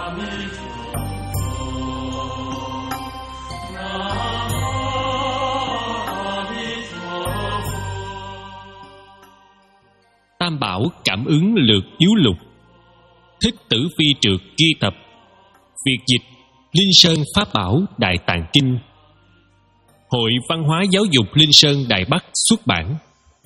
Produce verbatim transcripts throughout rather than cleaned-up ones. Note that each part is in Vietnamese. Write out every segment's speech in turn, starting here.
Tam Bảo Cảm Ứng Lược Yếu Lục. Thích Tử Phi Trượt ghi tập. Việt dịch Linh Sơn Pháp Bảo Đại Tạng Kinh. Hội Văn hóa Giáo dục Linh Sơn Đài Bắc xuất bản.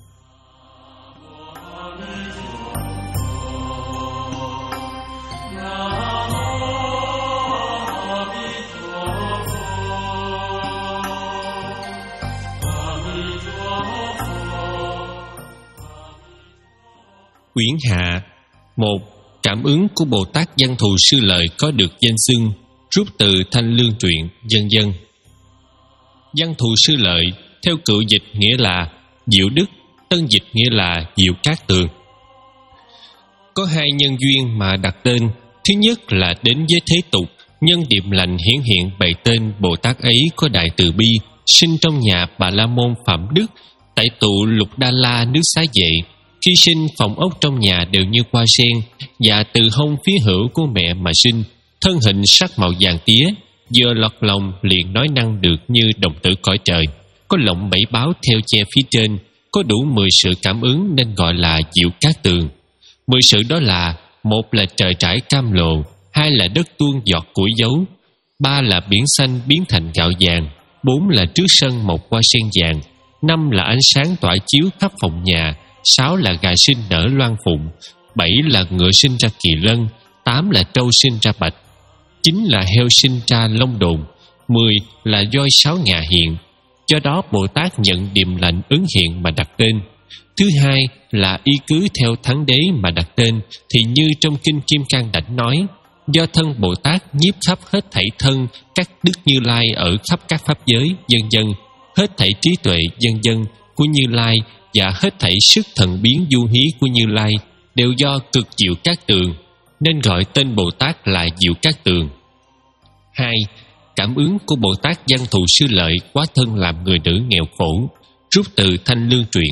Quyển hạ. Một. Cảm ứng của Bồ Tát Văn Thù Sư Lợi có được danh xưng, rút từ Thanh Lương Truyện, vân vân. Văn Thù Sư Lợi theo cựu dịch nghĩa là Diệu Đức, tân dịch nghĩa là Diệu Cát Tường. Có hai nhân duyên mà đặt tên. Thứ nhất là đến với thế tục, nhân điềm lành hiển hiện bày tên Bồ Tát ấy có đại từ bi, sinh trong nhà Bà La Môn Phạm Đức, tại tụ Lục Đa La nước Xá Vệ. Khi sinh, phòng ốc trong nhà đều như hoa sen, và từ hông phía hữu của mẹ mà sinh, thân hình sắc màu vàng tía, vừa lọt lòng liền nói năng được như đồng tử cõi trời, có lọng bảy báo theo che phía trên, có đủ mười sự cảm ứng nên gọi là Diệu Cát Tường. Mười sự đó là: một là trời trải cam lộ, hai là đất tuôn giọt củi dấu, ba là biển xanh biến thành gạo vàng, bốn là trước sân một hoa sen vàng, năm là ánh sáng tỏa chiếu khắp phòng nhà, sáu là gà sinh nở loan phụng, bảy là ngựa sinh ra kỳ lân, tám là trâu sinh ra bạch, chín là heo sinh ra long đồn, mười là voi sáu ngà hiện. Do đó Bồ Tát nhận điềm lành ứng hiện mà đặt tên. Thứ hai là y cứ theo thắng đế mà đặt tên, thì như trong kinh Kim Cang Đảnh nói: do thân Bồ Tát nhiếp khắp hết thảy thân các đức Như Lai ở khắp các pháp giới, vân vân, hết thảy trí tuệ, vân vân của Như Lai, và hết thảy sức thần biến du hí của Như Lai đều do cực Diệu Cát Tường, nên gọi tên Bồ Tát là Diệu Cát Tường. Hai. Cảm ứng của Bồ Tát Văn Thù Sư Lợi quá thân làm người nữ nghèo khổ, rút từ Thanh Lương Truyện.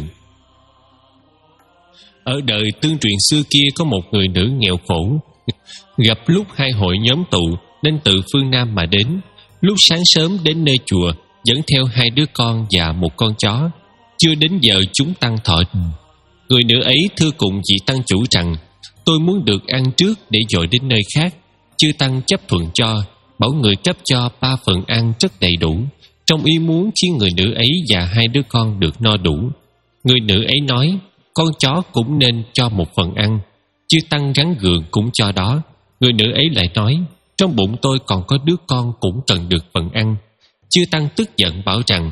Ở đời tương truyền xưa kia có một người nữ nghèo khổ, gặp lúc hai hội nhóm tụ nên từ phương Nam mà đến. Lúc sáng sớm đến nơi chùa, dẫn theo hai đứa con và một con chó. Chưa đến giờ chúng tăng thọ. Người nữ ấy thưa cùng vị tăng chủ rằng: tôi muốn được ăn trước để dội đến nơi khác. Chư tăng chấp thuận cho, bảo người cấp cho ba phần ăn rất đầy đủ, trong ý muốn khiến người nữ ấy và hai đứa con được no đủ. Người nữ ấy nói: con chó cũng nên cho một phần ăn. Chư tăng gắn gượng cũng cho đó. Người nữ ấy lại nói: trong bụng tôi còn có đứa con cũng cần được phần ăn. Chư tăng tức giận bảo rằng: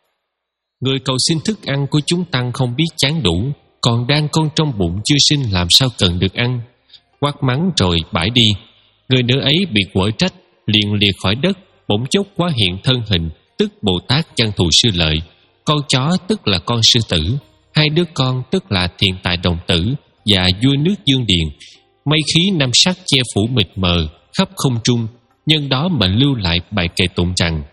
người cầu xin thức ăn của chúng tăng không biết chán đủ, còn đang con trong bụng chưa sinh làm sao cần được ăn. Quát mắng rồi bãi đi. Người nữ ấy bị quở trách, liền lìa khỏi đất, bỗng chốc hóa hiện thân hình, tức Bồ Tát Văn Thù Sư Lợi. Con chó tức là con sư tử, hai đứa con tức là Thiện Tài Đồng Tử và vua nước Dương Điền. Mây khí năm sắc che phủ mịt mờ khắp không trung, nhân đó mà lưu lại bài kệ tụng rằng: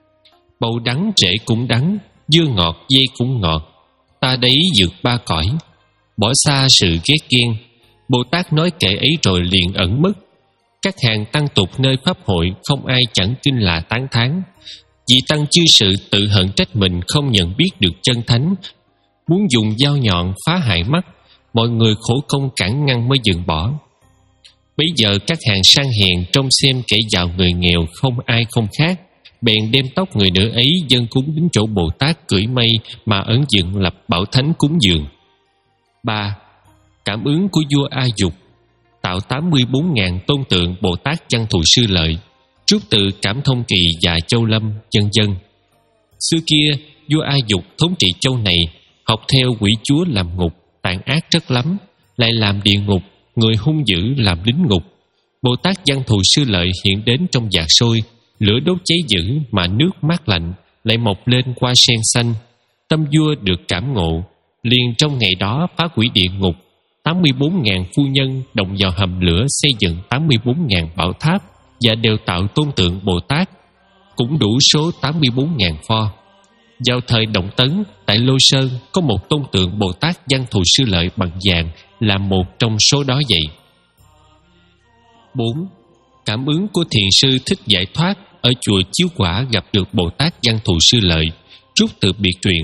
bầu đắng rễ cũng đắng, dưa ngọt dây cũng ngọt, ta đấy vượt ba cõi, bỏ xa sự ghét ghen. Bồ Tát nói kệ ấy rồi liền ẩn mất. Các hàng tăng tục nơi pháp hội không ai chẳng kinh là tán thán. Vị tăng chư sự tự hận trách mình không nhận biết được chân thánh, muốn dùng dao nhọn phá hại mắt, mọi người khổ công cản ngăn mới dừng bỏ. Bấy giờ các hàng sang hèn trông xem kẻ giàu người nghèo không ai không khác, bèn đem tóc người nữ ấy dâng cúng đến chỗ Bồ Tát cưỡi mây mà ấn dựng lập bảo thánh cúng dường. Ba. Cảm ứng của vua A Dục tạo tám mươi bốn nghìn tôn tượng Bồ Tát Văn Thù Sư Lợi, rút từ Cảm Thông Kỳ và Châu Lâm, vân vân. Xưa kia vua A Dục thống trị châu này, học theo quỷ chúa làm ngục, tàn ác rất lắm, lại làm địa ngục, người hung dữ làm lính ngục. Bồ Tát Văn Thù Sư Lợi hiện đến trong vạc sôi, lửa đốt cháy dữ mà nước mát lạnh, lại mọc lên hoa sen xanh. Tâm vua được cảm ngộ, liền trong ngày đó phá hủy địa ngục. tám mươi bốn nghìn phu nhân đồng vào hầm lửa xây dựng tám mươi bốn nghìn bảo tháp và đều tạo tôn tượng Bồ Tát, cũng đủ số tám mươi bốn nghìn pho. Vào thời Động Tấn, tại Lô Sơn có một tôn tượng Bồ Tát Văn Thù Sư Lợi bằng vàng, là một trong số đó vậy. Bốn. Cảm ứng của thiền sư Thích Giải Thoát ở chùa Chiếu Quả gặp được Bồ Tát Văn Thù Sư Lợi. Trúc từ biệt truyện.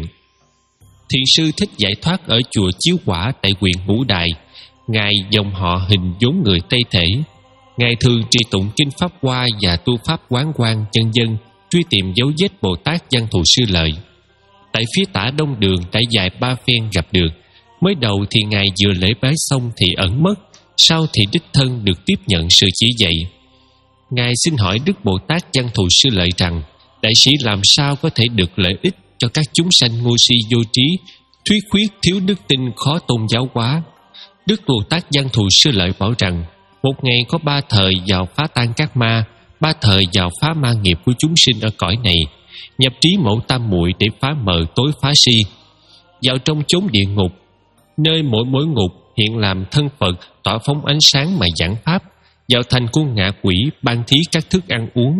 Thiền sư Thích Giải Thoát ở chùa Chiếu Quả tại huyện Ngũ Đài. Ngài dòng họ hình vốn người Tây Thể. Ngài thường trì tụng kinh Pháp Hoa và tu pháp Quán Quan chân dân, truy tìm dấu vết Bồ Tát Văn Thù Sư Lợi. Tại phía tả đông đường đã dài ba phen gặp được. Mới đầu thì Ngài vừa lễ bái xong thì ẩn mất, sau thì đích thân được tiếp nhận sự chỉ dạy. Ngài xin hỏi Đức Bồ Tát Văn Thù Sư Lợi rằng: đại sĩ làm sao có thể được lợi ích cho các chúng sanh ngu si vô trí, thuyết khuyết thiếu đức tin, khó tôn giáo hóa? Đức Bồ Tát Văn Thù Sư Lợi bảo rằng: một ngày có ba thời vào phá tan các ma, ba thời vào phá ma nghiệp của chúng sinh ở cõi này, nhập trí mẫu tam muội để phá mờ tối phá si, vào trong chốn địa ngục, nơi mỗi mỗi ngục hiện làm thân Phật tỏa phóng ánh sáng mà giảng pháp, vào thành của ngạ quỷ ban thí các thức ăn uống.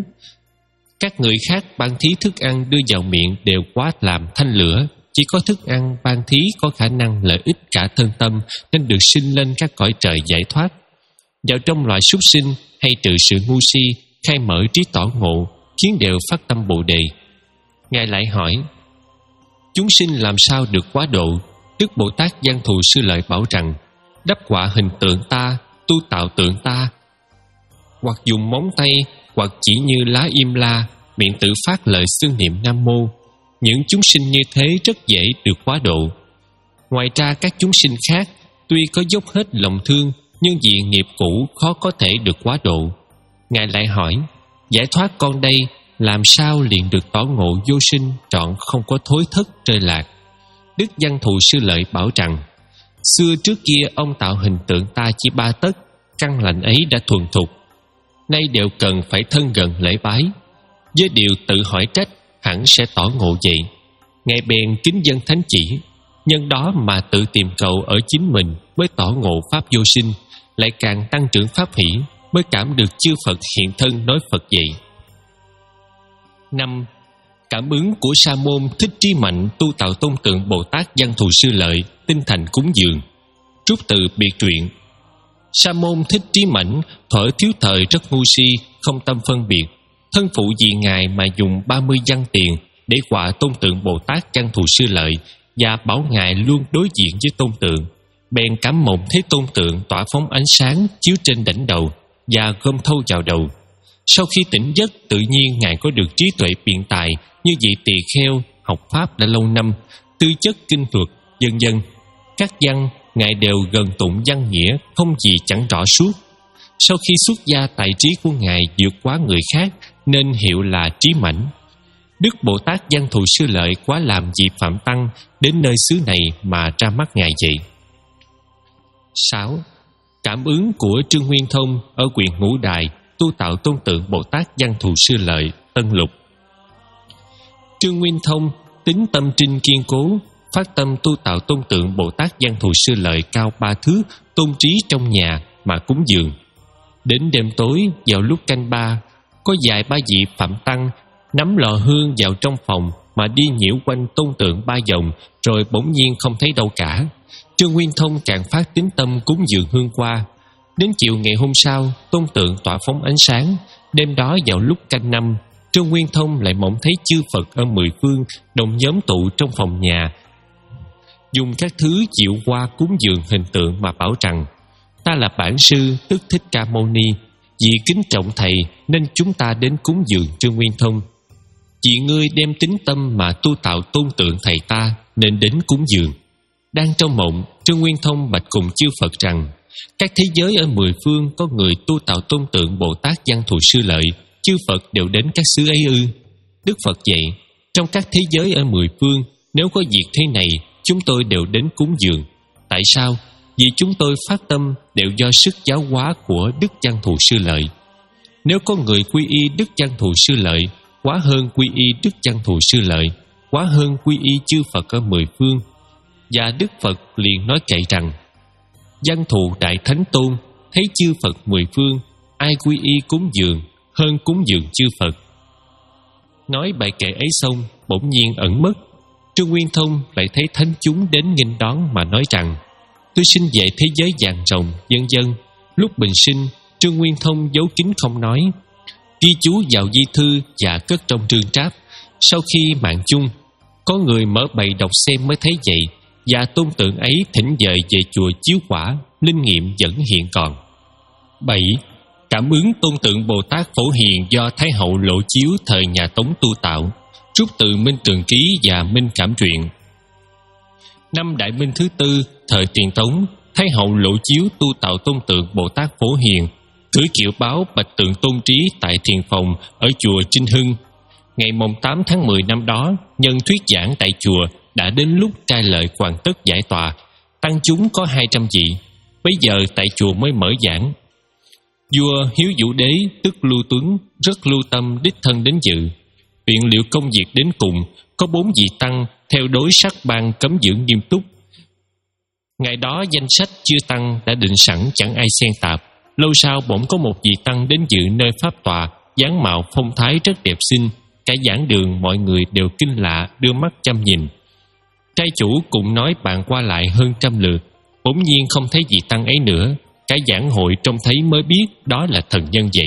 Các người khác ban thí thức ăn đưa vào miệng đều quá làm thanh lửa, chỉ có thức ăn ban thí có khả năng lợi ích cả thân tâm, nên được sinh lên các cõi trời giải thoát. Vào trong loài súc sinh hay trừ sự ngu si, khai mở trí tỏ ngộ, khiến đều phát tâm Bồ Đề. Ngài lại hỏi: chúng sinh làm sao được quá độ? Đức Bồ Tát Văn Thù Sư Lợi bảo rằng: đắp họa hình tượng ta, tu tạo tượng ta, hoặc dùng móng tay, hoặc chỉ như lá im la, miệng tự phát lời xưng niệm Nam Mô. Những chúng sinh như thế rất dễ được quá độ. Ngoài ra các chúng sinh khác tuy có dốc hết lòng thương, nhưng vì nghiệp cũ khó có thể được quá độ. Ngài lại hỏi: giải thoát con đây làm sao liền được tỏ ngộ vô sinh, trọn không có thối thất rơi lạc? Đức Văn Thù Sư Lợi bảo rằng: xưa trước kia ông tạo hình tượng ta chỉ ba tấc, căn lành ấy đã thuần thục, nay đều cần phải thân gần lễ bái. Với điều tự hỏi trách, hẳn sẽ tỏ ngộ vậy. Ngài bèn kính dân thánh chỉ, nhân đó mà tự tìm cầu ở chính mình mới tỏ ngộ pháp vô sinh, lại càng tăng trưởng pháp hỷ, mới cảm được chư Phật hiện thân nói Phật vậy. Năm. Cảm ứng của Sa môn Thích Trí Mạnh tu tạo tôn tượng Bồ Tát Văn Thù Sư Lợi, tinh thành cúng dường. Trúc từ biệt truyện. Sa môn Thích Trí Mạnh thuở thiếu thời rất ngu si, không tâm phân biệt. Thân phụ vì Ngài mà dùng ba mươi văn tiền để họa tôn tượng Bồ Tát Văn Thù Sư Lợi, và bảo Ngài luôn đối diện với tôn tượng. Bèn cảm mộng thấy tôn tượng tỏa phóng ánh sáng chiếu trên đỉnh đầu và gom thâu vào đầu. Sau khi tỉnh giấc, tự nhiên Ngài có được trí tuệ biện tài như vị tỳ kheo học pháp đã lâu năm, tư chất kinh thuật, vân vân. Các văn Ngài đều gần tụng văn nghĩa, không gì chẳng rõ suốt. Sau khi xuất gia, tài trí của Ngài vượt quá người khác, nên hiệu là trí mãnh. Đức Bồ Tát Văn Thù Sư Lợi quá làm vị Phạm Tăng đến nơi xứ này mà ra mắt Ngài vậy. Sáu. Cảm ứng của Trương Nguyên Thông ở huyện Ngũ Đài tu tạo tôn tượng Bồ Tát Văn Thù Sư Lợi, Tân Lục. Trương Nguyên Thông tính tâm trinh kiên cố, phát tâm tu tạo tôn tượng Bồ Tát Văn Thù Sư Lợi cao ba thước, tôn trí trong nhà mà cúng dường. Đến đêm tối, vào lúc canh ba, có vài ba vị Phạm Tăng nắm lò hương vào trong phòng mà đi nhiễu quanh tôn tượng ba vòng, rồi bỗng nhiên không thấy đâu cả. Trương Nguyên Thông càng phát tín tâm cúng dường hương qua. Đến chiều ngày hôm sau, tôn tượng tỏa phóng ánh sáng. Đêm đó vào lúc canh năm, Trương Nguyên Thông lại mộng thấy chư Phật ở mười phương đồng nhóm tụ trong phòng nhà, dùng các thứ chịu qua cúng dường hình tượng mà bảo rằng: ta là bản sư tức Thích Ca Mâu Ni, vì kính trọng thầy nên chúng ta đến cúng dường Trương Nguyên Thông. Vì ngươi đem tín tâm mà tu tạo tôn tượng thầy ta nên đến cúng dường. Đang trong mộng, Trương Nguyên Thông bạch cùng chư Phật rằng: các thế giới ở mười phương có người tu tạo tôn tượng Bồ Tát Văn Thù Sư Lợi, chư Phật đều đến các xứ ấy ư? Đức Phật dạy: trong các thế giới ở mười phương, nếu có việc thế này, chúng tôi đều đến cúng dường. Tại sao? Vì chúng tôi phát tâm đều do sức giáo hóa của Đức Văn Thù Sư Lợi. Nếu có người quy y Đức Văn Thù Sư Lợi, quá hơn quy y Đức Văn Thù Sư Lợi, quá hơn quy y chư Phật ở mười phương. Và Đức Phật liền nói kệ rằng: Văn Thù Đại Thánh Tôn thấy chư Phật mười phương, ai quy y cúng dường hơn cúng dường chư Phật. Nói bài kệ ấy xong, bỗng nhiên ẩn mất. Trương Nguyên Thông lại thấy thánh chúng đến nghênh đón mà nói rằng: tôi sinh về thế giới vàng rồng, vân vân. Lúc bình sinh, Trương Nguyên Thông giấu kín không nói, ghi chú vào di thư và cất trong trương tráp. Sau khi mạng chung, có người mở bày đọc xem mới thấy vậy, và tôn tượng ấy thỉnh dời về chùa chiếu quả, linh nghiệm vẫn hiện còn. Bảy. Cảm ứng tôn tượng Bồ Tát Phổ Hiền do Thái hậu lộ chiếu thời nhà Tống tu tạo, rút từ Minh Tường Ký và Minh Cảm Truyện. Năm Đại Minh thứ tư, thời Tiền Tống, Thái hậu lộ chiếu tu tạo tôn tượng Bồ Tát Phổ Hiền, cưỡi kiệu báo bạch tượng tôn trí tại thiền phòng ở chùa Trinh Hưng. Ngày mồng tám tháng mười năm đó, nhân thuyết giảng tại chùa, đã đến lúc trai lợi hoàn tất giải tòa. Tăng chúng có hai trăm vị. Bây giờ tại chùa mới mở giảng. Vua Hiếu Vũ Đế tức Lưu Tuấn rất lưu tâm đích thân đến dự. Viện liệu công việc đến cùng, có bốn vị tăng theo đối sắc ban cấm dưỡng nghiêm túc. Ngày đó danh sách chư tăng đã định sẵn, chẳng ai xen tạp. Lâu sau bỗng có một vị tăng đến dự nơi pháp tòa, dáng mạo phong thái rất đẹp xinh. Cả giảng đường mọi người đều kinh lạ, đưa mắt chăm nhìn. Trai chủ cùng nói bạn qua lại hơn trăm lượt, bỗng nhiên không thấy vị tăng ấy nữa. Cả giảng hội trông thấy mới biết đó là thần nhân vậy.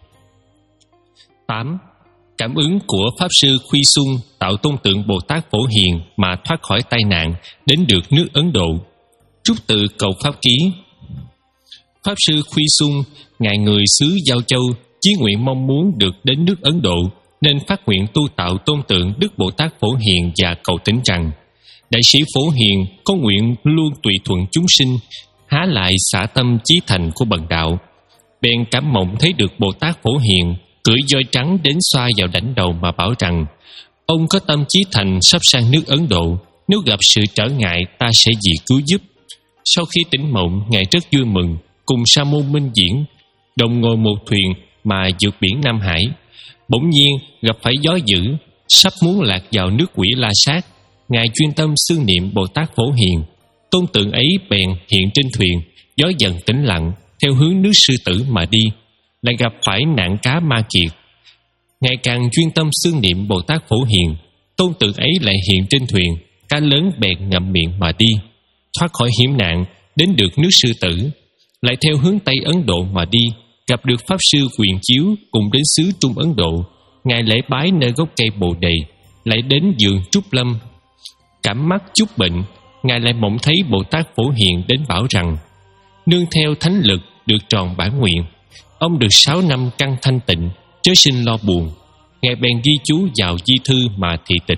Tám. Cảm ứng của Pháp Sư Khuy Xung tạo tôn tượng Bồ Tát Phổ Hiền mà thoát khỏi tai nạn, đến được nước Ấn Độ. Rút từ Cầu Pháp Ký. Pháp Sư Khuy Xung, ngài người xứ Giao Châu, chí nguyện mong muốn được đến nước Ấn Độ, nên phát nguyện tu tạo tôn tượng Đức Bồ Tát Phổ Hiền và cầu tính rằng đại sĩ Phổ Hiền có nguyện luôn tùy thuận chúng sinh, há lại xả tâm chí thành của bần đạo. Bèn cảm mộng thấy được Bồ Tát Phổ Hiền cưỡi voi trắng đến xoa vào đảnh đầu mà bảo rằng: ông có tâm chí thành sắp sang nước Ấn Độ, nếu gặp sự trở ngại ta sẽ vì cứu giúp. Sau khi tỉnh mộng, ngài rất vui mừng, cùng Sa môn Minh Diễn đồng ngồi một thuyền mà vượt biển Nam Hải. Bỗng nhiên gặp phải gió dữ, sắp muốn lạc vào nước Quỷ La Sát. Ngài chuyên tâm xưng niệm Bồ Tát Phổ Hiền, tôn tượng ấy bèn hiện trên thuyền. Gió dần tĩnh lặng, theo hướng nước Sư Tử mà đi, lại gặp phải nạn cá ma kiệt. Ngài càng chuyên tâm xưng niệm Bồ Tát Phổ Hiền, tôn tượng ấy lại hiện trên thuyền. Cá lớn bèn ngậm miệng mà đi, thoát khỏi hiểm nạn, đến được nước Sư Tử. Lại theo hướng Tây Ấn Độ mà đi, gặp được Pháp Sư Quyền Chiếu cùng đến xứ Trung Ấn Độ. Ngài lễ bái nơi gốc cây Bồ Đề, lại đến vườn Trúc Lâm. Cảm mắc chút bệnh, ngài lại mộng thấy Bồ Tát Phổ Hiền đến bảo rằng: nương theo thánh lực được tròn bản nguyện, ông được sáu năm căn thanh tịnh, chớ sinh lo buồn. Ngài bèn ghi chú vào di thư mà thị tịch.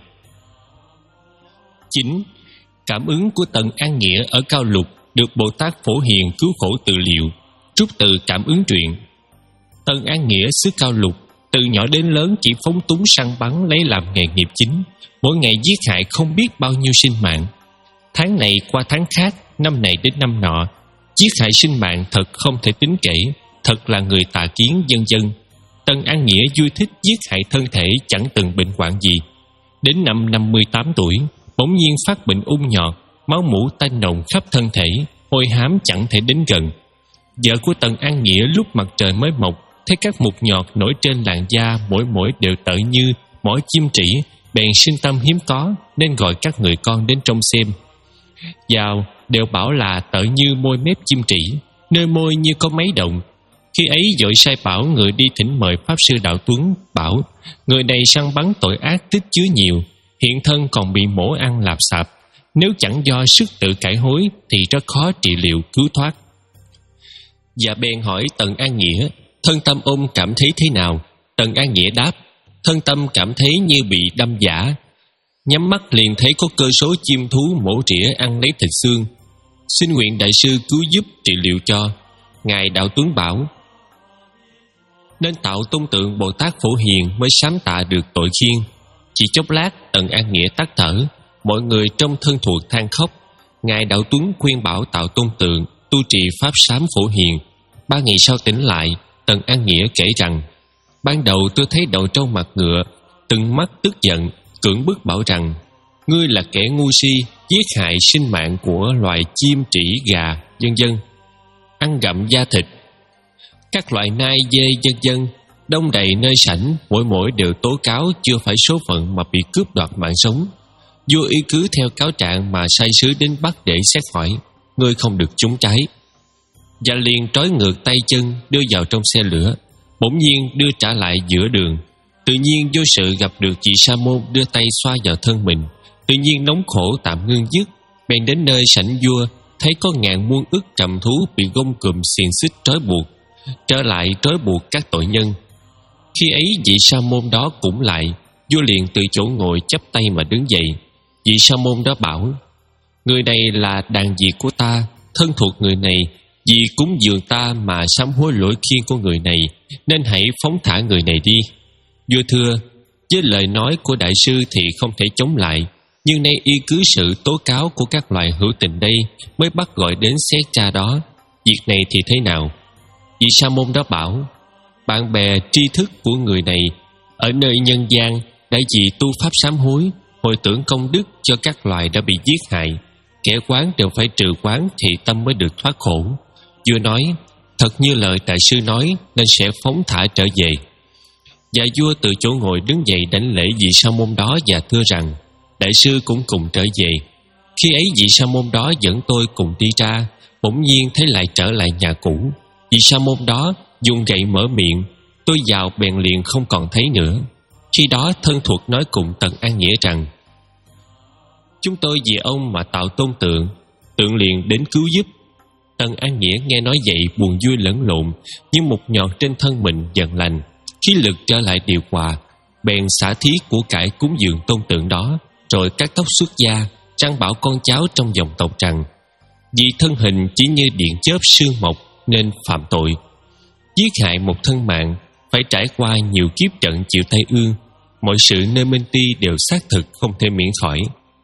Chín. Cảm ứng của Tần An Nghĩa ở Cao Lục được Bồ Tát Phổ Hiền cứu khổ tự liệu, rút từ Cảm ứng truyện. Tần An Nghĩa xứ Cao Lục, từ nhỏ đến lớn chỉ phóng túng săn bắn lấy làm nghề nghiệp chính, mỗi ngày giết hại không biết bao nhiêu sinh mạng. Tháng này qua tháng khác, năm này đến năm nọ, giết hại sinh mạng thật không thể tính kể, thật là người tà kiến vân vân. Tần An Nghĩa vui thích giết hại thân thể, chẳng từng bệnh hoạn gì. Đến năm năm mươi tám tuổi, bỗng nhiên phát bệnh ung nhọt, máu mủ tanh nồng khắp thân thể, hôi hám chẳng thể đến gần. Vợ của Tần An Nghĩa lúc mặt trời mới mọc, thấy các mụn nhọt nổi trên làn da mỗi mỗi đều tợ như mỏi chim trĩ, bèn sinh tâm hiếm có, nên gọi các người con đến trông xem. Vào đều bảo là tợ như môi mép chim trĩ, nơi môi như có mấy động. Khi ấy vội sai bảo người đi thỉnh mời Pháp Sư Đạo Tuấn, bảo người này săn bắn tội ác tích chứa nhiều, hiện thân còn bị mổ ăn lạp xạp, nếu chẳng do sức tự cải hối thì rất khó trị liệu cứu thoát. Và bèn hỏi Tần An Nghĩa thân tâm ông cảm thấy thế nào. Tần An Nghĩa đáp: thân tâm cảm thấy như bị đâm giả, nhắm mắt liền thấy có cơ số chim thú mổ trĩa ăn lấy thịt xương. Xin nguyện đại sư cứu giúp trị liệu cho. Ngài Đạo Tuấn bảo: nên tạo tôn tượng Bồ Tát Phổ Hiền mới sám tạ được tội khiên. Chỉ chốc lát Tần An Nghĩa tắt thở, mọi người trong thân thuộc than khóc. Ngài Đạo Tuấn khuyên bảo tạo tôn tượng, tu trì pháp sám Phổ Hiền. Ba ngày sau tỉnh lại, Tần An Nghĩa kể rằng: ban đầu tôi thấy đầu trâu mặt ngựa, từng mắt tức giận, cưỡng bức bảo rằng: ngươi là kẻ ngu si, giết hại sinh mạng của loài chim trĩ gà vân vân, ăn gặm da thịt. Các loại nai dê vân vân đông đầy nơi sảnh, mỗi mỗi đều tố cáo chưa phải số phận mà bị cướp đoạt mạng sống. Vua y cứ theo cáo trạng mà sai sứ đến Bắc để xét hỏi, ngươi không được trốn trái. và liền trói ngược tay chân đưa vào trong xe lửa, bỗng nhiên đưa trả lại giữa đường. Tự nhiên vô sự gặp được vị sa môn đưa tay xoa vào thân mình, tự nhiên nóng khổ tạm ngưng dứt, bèn đến nơi sảnh vua, thấy có ngàn muôn ức trầm thú bị gông cùm xiềng xích trói buộc, trở lại trói buộc các tội nhân. Khi ấy vị sa môn đó cũng lại, vua liền từ chỗ ngồi chắp tay mà đứng dậy. Vị sa môn đó bảo: người này là đàn việt của ta, thân thuộc người này, vì cúng dường ta mà sám hối lỗi khiên của người này, nên hãy phóng thả người này đi. Vua thưa: với lời nói của đại sư thì không thể chống lại, nhưng nay y cứ sự tố cáo của các loài hữu tình đây mới bắt gọi đến xét tra đó. Việc này thì thế nào? Vị sa môn đó bảo: bạn bè tri thức của người này ở nơi nhân gian đã vì tu pháp sám hối, hồi tưởng công đức cho các loài đã bị giết hại, kẻ quán đều phải trừ quán thì tâm mới được thoát khổ. Vua nói: thật như lời đại sư nói, nên sẽ phóng thả trở về. Và vua từ chỗ ngồi đứng dậy đảnh lễ vị sa môn đó và thưa rằng: đại sư cũng cùng trở về. Khi ấy vị sa môn đó dẫn tôi cùng đi ra, bỗng nhiên thấy lại trở lại nhà cũ. Vị sa môn đó dùng gậy mở miệng, tôi vào bèn liền không còn thấy nữa. Khi đó thân thuộc nói cùng Tần An Nghĩa rằng: chúng tôi vì ông mà tạo tôn tượng, tượng liền đến cứu giúp. Tần An Nghĩa nghe nói vậy buồn vui lẫn lộn, nhưng một nhọt trên thân mình dần lành, khí lực trở lại điều hòa, bèn xả thí của cải cúng dường tôn tượng đó, rồi cắt tóc xuất gia, răng bảo con cháu trong dòng tộc rằng: vì thân hình chỉ như điện chớp sương mộc nên phạm tội, giết hại một thân mạng, phải trải qua nhiều kiếp trận chịu tai ương, mọi sự nơi Minh Ti đều xác thực không thể miễn khỏi.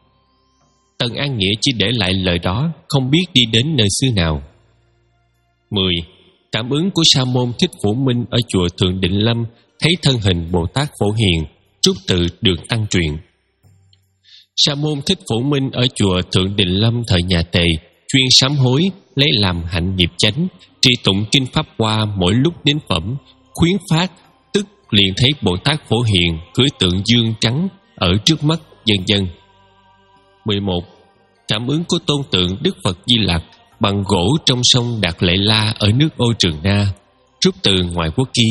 Tần An Nghĩa chỉ để lại lời đó, không biết đi đến nơi xứ nào. Mười. Cảm ứng của sa môn Thích Phổ Minh ở chùa Thượng Định Lâm thấy thân hình Bồ Tát Phổ Hiền, trúc tự được tăng truyện. Sa môn Thích Phổ Minh ở chùa Thượng Định Lâm thời nhà Tề chuyên sám hối, lấy làm hạnh nghiệp chánh, trì tụng kinh pháp hoa mỗi lúc đến phẩm, khuyến phát, tức liền thấy Bồ Tát Phổ Hiền cưỡi tượng dương trắng ở trước mắt, vân vân. Mười một. Cảm ứng của tôn tượng Đức Phật Di Lặc bằng gỗ trong sông Đạt Lệ La ở nước Ô Trường Na, rút từ ngoại quốc ký.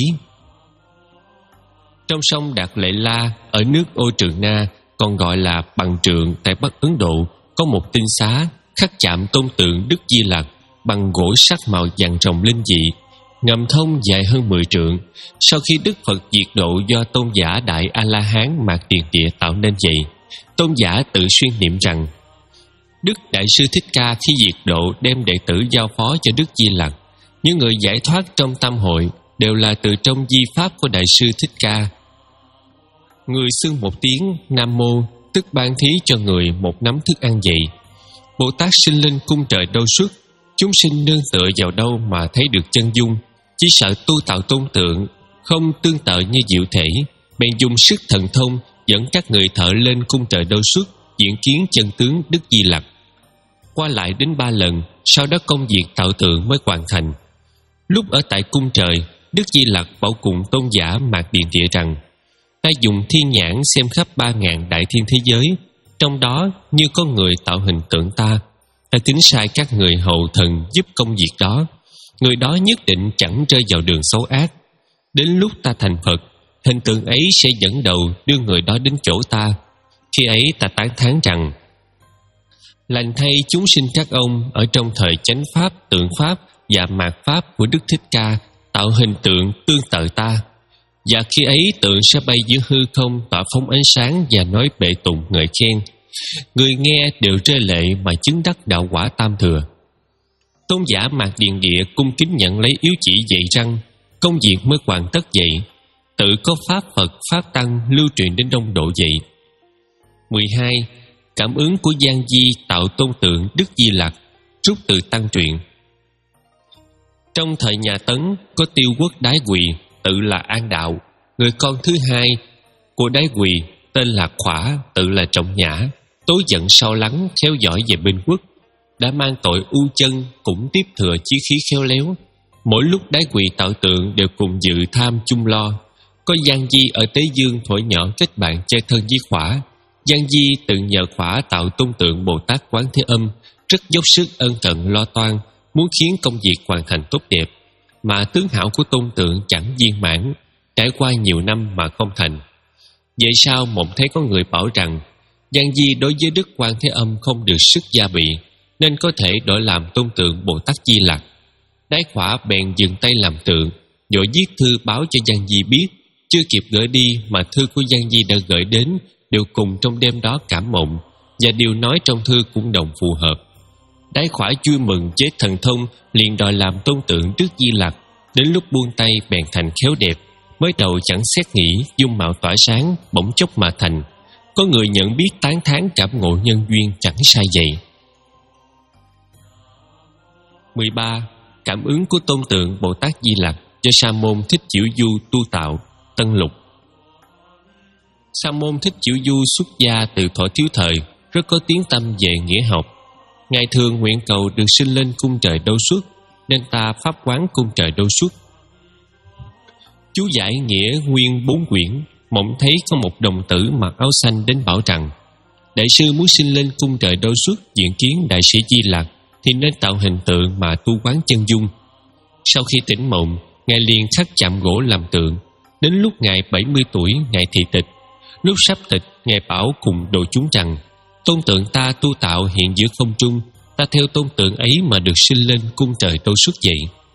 Trong sông Đạt Lệ La ở nước Ô Trường Na, còn gọi là Bằng Trượng tại Bắc Ấn Độ, có một tinh xá khắc chạm tôn tượng Đức Di Lặc bằng gỗ sắc màu vàng rồng linh dị, ngầm thông dài hơn mười trượng. Sau khi Đức Phật diệt độ do tôn giả Đại A La Hán Mạt Điền Địa tạo nên vậy, tôn giả tự xuyên niệm rằng: Đức Đại sư Thích Ca khi diệt độ đem đệ tử giao phó cho Đức Di Lặc. Những người giải thoát trong tam hội đều là từ trong di pháp của Đại sư Thích Ca. Người xưng một tiếng Nam Mô, tức ban thí cho người một nắm thức ăn vậy. Bồ Tát sinh linh cung trời đâu xuất, chúng sinh nương tựa vào đâu mà thấy được chân dung. Chỉ sợ tu tạo tôn tượng không tương tự như diệu thể, bèn dùng sức thần thông dẫn các người thợ lên cung trời đâu xuất diễn kiến chân tướng Đức Di Lặc. Qua lại đến ba lần, sau đó công việc tạo tượng mới hoàn thành. Lúc ở tại cung trời, Đức Di Lặc bảo cùng tôn giả Mạt Điền Địa rằng: ta dùng thiên nhãn xem khắp ba ngàn đại thiên thế giới, trong đó như có người tạo hình tượng ta, ta tính sai các người hầu thần giúp công việc đó. Người đó nhất định chẳng rơi vào đường xấu ác. Đến lúc ta thành Phật, hình tượng ấy sẽ dẫn đầu đưa người đó đến chỗ ta. Khi ấy ta tán thán rằng: lành thay chúng sinh các ông ở trong thời chánh pháp, tượng pháp và mạt pháp của Đức Thích Ca tạo hình tượng tương tự ta. Và khi ấy tượng sẽ bay giữa hư không, tỏa phóng ánh sáng và nói bệ tụng ngợi khen. Người nghe đều rơi lệ mà chứng đắc đạo quả tam thừa. Tôn giả Mạt Điền Địa cung kính nhận lấy yếu chỉ dạy rằng công việc mới hoàn tất vậy, tự có pháp Phật, pháp Tăng lưu truyền đến đông độ vậy. Mười hai. Cảm ứng của Giang Di tạo tôn tượng Đức Di Lặc, rút từ Tăng truyện. Trong thời nhà Tấn có Tiêu Quốc Đái Quỳ, tự là An Đạo. Người con thứ hai của Đái Quỳ tên là Khỏa, tự là Trọng Nhã. Tối giận sau lắng, theo dõi về bên quốc, đã mang tội u chân, cũng tiếp thừa chí khí khéo léo. Mỗi lúc Đái Quỳ tạo tượng đều cùng dự tham chung lo. Có Giang Di ở Tế Dương thổi nhỏ kết bạn chơi thân với Khỏa. Giang Di tự nhờ Khỏa tạo tôn tượng Bồ Tát Quán Thế Âm, rất dốc sức ân cần lo toan, muốn khiến công việc hoàn thành tốt đẹp, mà tướng hảo của Tôn Tượng chẳng viên mãn, trải qua nhiều năm mà không thành. Vậy sao mộng thấy có người bảo rằng Giang Di đối với Đức Quan Thế Âm không được sức gia bị, nên có thể đổi làm Tôn Tượng Bồ Tát Di Lặc. Đái Khỏa bèn dừng tay làm tượng, vội viết thư báo cho Giang Di biết. Chưa kịp gửi đi mà thư của Giang Di đã gửi đến đều cùng trong đêm đó cảm mộng, và điều nói trong thư cũng đồng phù hợp. Đái Khỏa vui mừng chế thần thông, liền đòi làm Tôn Tượng Đức Di Lặc. Đến lúc buông tay bèn thành khéo đẹp, mới đầu chẳng xét nghĩ, dung mạo tỏa sáng, bỗng chốc mà thành. Có người nhận biết tán thán cảm ngộ nhân duyên chẳng sai vậy. mười ba. Cảm ứng của Tôn Tượng Bồ Tát Di Lặc do Sa môn Thích Chiểu Du tu tạo. Tân Lục. Sa môn Thích Chiểu Du xuất gia từ thuở thiếu thời, rất có tiếng tâm về nghĩa học. Ngài thường nguyện cầu được sinh lên cung trời Đâu Xuất, nên ta pháp quán cung trời Đâu Xuất. Chú giải nghĩa nguyên bốn quyển, mộng thấy có một đồng tử mặc áo xanh đến bảo rằng đại sư muốn sinh lên cung trời Đâu Xuất diện kiến đại sĩ Di Lặc thì nên tạo hình tượng mà tu quán chân dung. Sau khi tỉnh mộng, Ngài liền khắc chạm gỗ làm tượng. Đến lúc Ngài bảy mươi tuổi, Ngài thị tịch. Lúc sắp tịch, Ngài bảo cùng đồ chúng rằng Tôn Tượng ta tu tạo hiện giữa không trung, ta theo Tôn Tượng ấy mà được sinh lên cung trời Đâu Xuất vậy.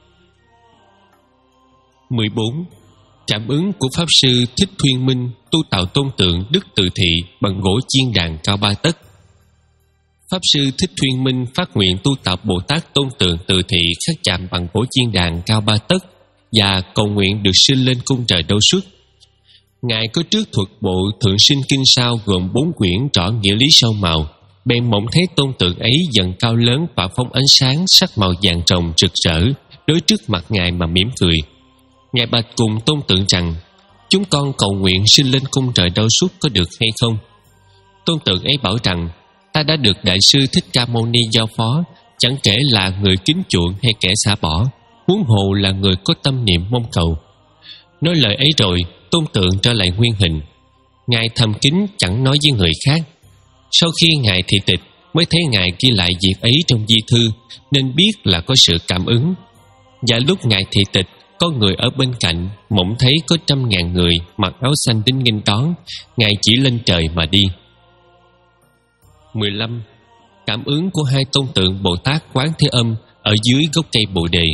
mười bốn. Cảm ứng của Pháp Sư Thích Thuyên Minh tu tạo Tôn Tượng Đức Từ Thị bằng gỗ chiên đàn cao ba tấc. Pháp Sư Thích Thuyên Minh phát nguyện tu tạo Bồ Tát Tôn Tượng Từ Thị khắc chạm bằng gỗ chiên đàn cao ba tấc và cầu nguyện được sinh lên cung trời Đâu Xuất. Ngài có trước thuật bộ Thượng Sinh Kinh Sao gồm bốn quyển rõ nghĩa lý sâu màu, bèn mộng thấy Tôn Tượng ấy dần cao lớn và phóng ánh sáng sắc màu vàng rồng rực rỡ, đối trước mặt Ngài mà mỉm cười. Ngài bạch cùng Tôn Tượng rằng chúng con cầu nguyện sinh lên cung trời Đâu Xuất có được hay không? Tôn Tượng ấy bảo rằng ta đã được Đại sư Thích Ca Mâu Ni giao phó, chẳng kể là người kính chuộng hay kẻ xả bỏ, huống hồ là người có tâm niệm mong cầu. Nói lời ấy rồi, Tôn Tượng trở lại nguyên hình. Ngài thầm kín chẳng nói với người khác. Sau khi Ngài thị tịch, mới thấy Ngài ghi lại việc ấy trong di thư, nên biết là có sự cảm ứng. Và lúc Ngài thị tịch, có người ở bên cạnh mộng thấy có trăm ngàn người mặc áo xanh đến nghênh đón. Ngài chỉ lên trời mà đi. mười lăm. Cảm ứng của hai Tôn Tượng Bồ Tát Quán Thế Âm ở dưới gốc cây Bồ Đề.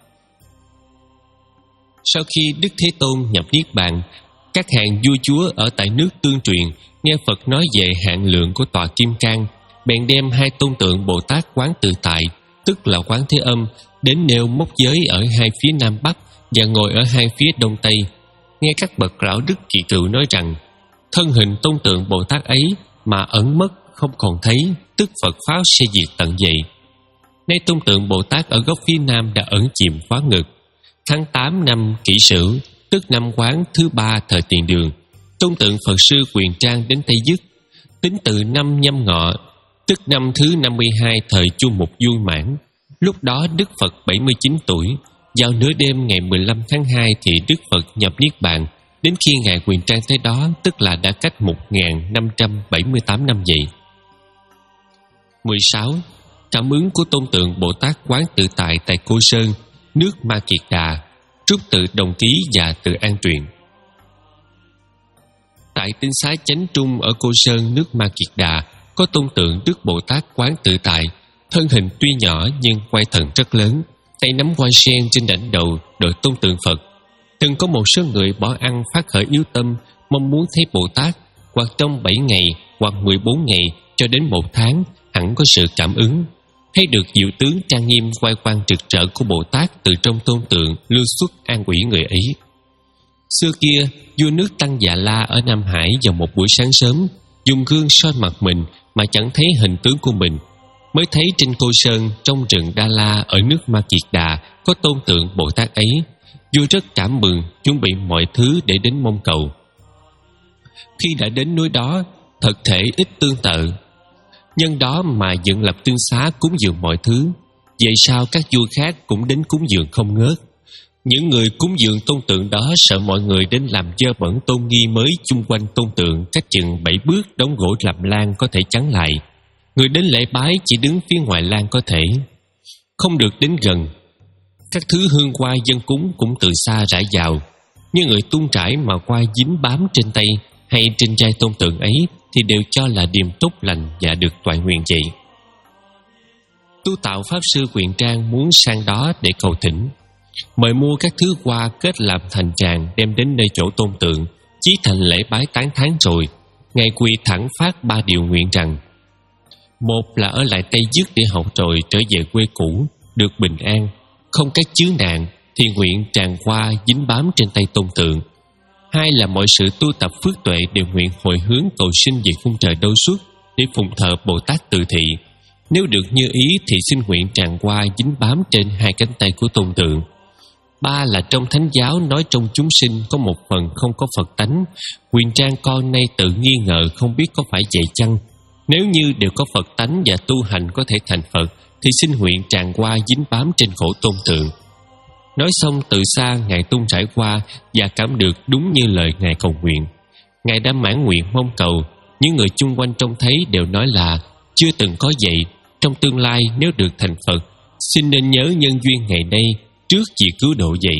Sau khi Đức Thế Tôn nhập Niết Bàn, các hàng vua chúa ở tại nước Tương Truyền nghe Phật nói về hạn lượng của tọa Kim Cang, bèn đem hai Tôn Tượng Bồ Tát Quán Tự Tại, tức là Quán Thế Âm, đến nêu mốc giới ở hai phía Nam Bắc và ngồi ở hai phía Đông Tây. Nghe các bậc lão đức kỳ cựu nói rằng thân hình Tôn Tượng Bồ Tát ấy mà ẩn mất không còn thấy, tức Phật Pháp sẽ diệt tận vậy. Nay Tôn Tượng Bồ Tát ở góc phía Nam đã ẩn chìm quá ngực. Tháng tám năm Kỷ Sửu, tức năm Quán thứ ba thời Tiền Đường, Tôn Tượng Phật Sư Quyền Trang đến Tây Dứt. Tính từ năm Nhâm Ngọ, tức năm thứ năm mươi hai thời Chu Mục Vui Mãn. Lúc đó Đức Phật bảy mươi chín tuổi. Vào nửa đêm ngày mười lăm tháng hai thì Đức Phật nhập Niết Bàn. Đến khi Ngài Quyền Trang tới đó, tức là đã cách một nghìn năm trăm bảy mươi tám năm vậy. mười sáu. Cảm ứng của Tôn Tượng Bồ Tát Quán Tự Tại tại Cô Sơn, nước Ma Kiệt Đà, trúc tự Đồng Ký và tự An Truyền. Tại tinh xá Chánh Trung ở Cô Sơn, nước Ma Kiệt Đà, có Tôn Tượng Đức Bồ Tát Quán Tự Tại, thân hình tuy nhỏ nhưng quay thần rất lớn, tay nắm quai sen trên đỉnh đầu đội Tôn Tượng Phật. Từng có một số người bỏ ăn phát khởi yếu tâm, mong muốn thấy Bồ Tát, hoặc trong bảy ngày, hoặc mười bốn ngày cho đến một tháng, hẳn có sự cảm ứng. Thấy được diệu tướng trang nghiêm oai quang rực rỡ của Bồ Tát từ trong Tôn Tượng lưu xuất an ủi người ấy. Xưa kia, vua nước Tăng Già La ở Nam Hải vào một buổi sáng sớm, dùng gương soi mặt mình mà chẳng thấy hình tướng của mình. Mới thấy trên Cô Sơn trong rừng Đa La ở nước Ma Kiệt Đà có Tôn Tượng Bồ Tát ấy. Vua rất cảm mừng, chuẩn bị mọi thứ để đến mong cầu. Khi đã đến núi đó, thật thể ít tương tự. Nhân đó mà dựng lập tương xá cúng dường mọi thứ. Vậy sao các vua khác cũng đến cúng dường không ngớt. Những người cúng dường Tôn Tượng đó sợ mọi người đến làm dơ bẩn tôn nghi mới chung quanh Tôn Tượng cách chừng bảy bước đống gỗ làm lan có thể chắn lại. Người đến lễ bái chỉ đứng phía ngoài lan có thể. không được đến gần. Các thứ hương hoa dân cúng cũng từ xa rải vào, nhưng người tuôn trải mà hoa dính bám trên tay hay trên vai tôn tượng ấy thì đều cho là điềm tốt lành và được toại nguyện vậy. Tu Tạo pháp sư Quyền Trang muốn sang đó để cầu thỉnh, mời mua các thứ hoa kết làm thành tràng đem đến nơi chỗ tôn tượng, chí thành lễ bái tán thán rồi, ngài quỳ thẳng phát ba điều nguyện rằng: một là ở lại Tây Dứt để học rồi trở về quê cũ, được bình an, không các chướng nạn, thì nguyện tràng hoa dính bám trên tay tôn tượng. Hai là mọi sự tu tập phước tuệ đều nguyện hồi hướng cầu sinh về khung trời đâu suốt để phụng thờ Bồ Tát Từ Thị. Nếu được như ý thì xin nguyện tràng hoa dính bám trên hai cánh tay của tôn tượng. Ba là trong thánh giáo nói trong chúng sinh có một phần không có Phật tánh. Quyền Trang con nay tự nghi ngờ không biết có phải vậy chăng. Nếu như đều có Phật tánh và tu hành có thể thành Phật thì xin nguyện tràng hoa dính bám trên cổ tôn tượng. Nói xong từ xa ngài tung trải qua và cảm được đúng như lời ngài cầu nguyện. Ngài đã mãn nguyện mong cầu. Những người chung quanh trông thấy đều nói là chưa từng có vậy. Trong tương lai nếu được thành Phật, xin nên nhớ nhân duyên ngày nay trước vì cứu độ vậy.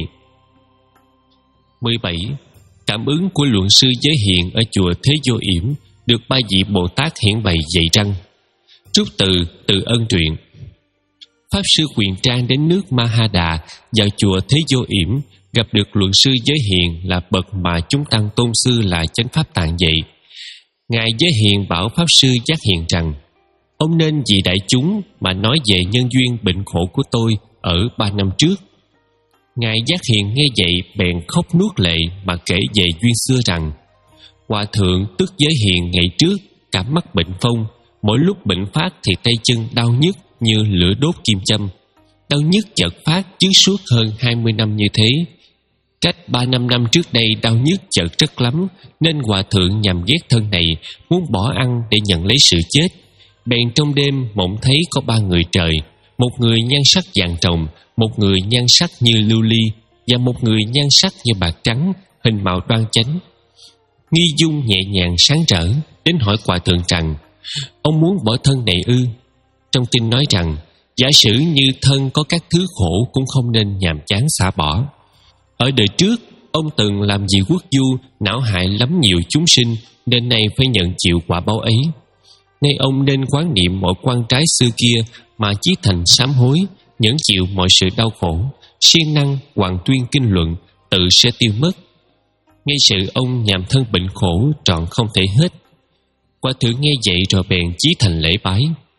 mười bảy. Cảm ứng của luận sư Giới Hiền ở chùa Thế Vô Yểm được ba vị Bồ Tát hiển bày dạy răng. Trúc từ từ ân truyện. Pháp sư Quyền Trang đến nước Mahada vào chùa Thế Vô Yểm, gặp được luận sư Giới Hiền là bậc mà chúng tăng tôn sư là chánh pháp tạng vậy. Ngài Giới Hiền bảo Pháp sư Giác Hiền rằng: ông nên vì đại chúng mà nói về nhân duyên bệnh khổ của tôi ở ba năm trước. Ngài Giác Hiền nghe vậy bèn khóc nuốt lệ mà kể về duyên xưa rằng: Hòa thượng tức Giới Hiền ngày trước cảm mắc bệnh phong, mỗi lúc bệnh phát thì tay chân đau nhức như lửa đốt kim châm. Đau nhức chợt phát chứ suốt hơn hai mươi năm như thế. Cách ba năm năm trước đây đau nhức chợt rất lắm, nên hòa thượng nhằm ghét thân này, muốn bỏ ăn để nhận lấy sự chết. Bèn trong đêm mộng thấy có ba người trời, một người nhan sắc vàng rồng, một người nhan sắc như lưu ly và một người nhan sắc như bạc trắng, hình mạo đoan chánh, nghi dung nhẹ nhàng sáng rỡ, đến hỏi hòa thượng rằng: ông muốn bỏ thân này ư? Trong kinh nói rằng giả sử như thân có các thứ khổ cũng không nên nhàm chán xả bỏ. Ở đời trước ông từng làm vị quốc du, não hại lắm nhiều chúng sinh, nên nay phải nhận chịu quả báo ấy. Nay ông nên quán niệm mọi quan trái xưa kia mà chí thành sám hối, nhẫn chịu mọi sự đau khổ, siêng năng hoàn tuyên kinh luận, tự sẽ tiêu mất. Ngay sự ông nhàm thân bệnh khổ trọn không thể hết. Hòa thượng nghe vậy rồi bèn chí thành lễ bái.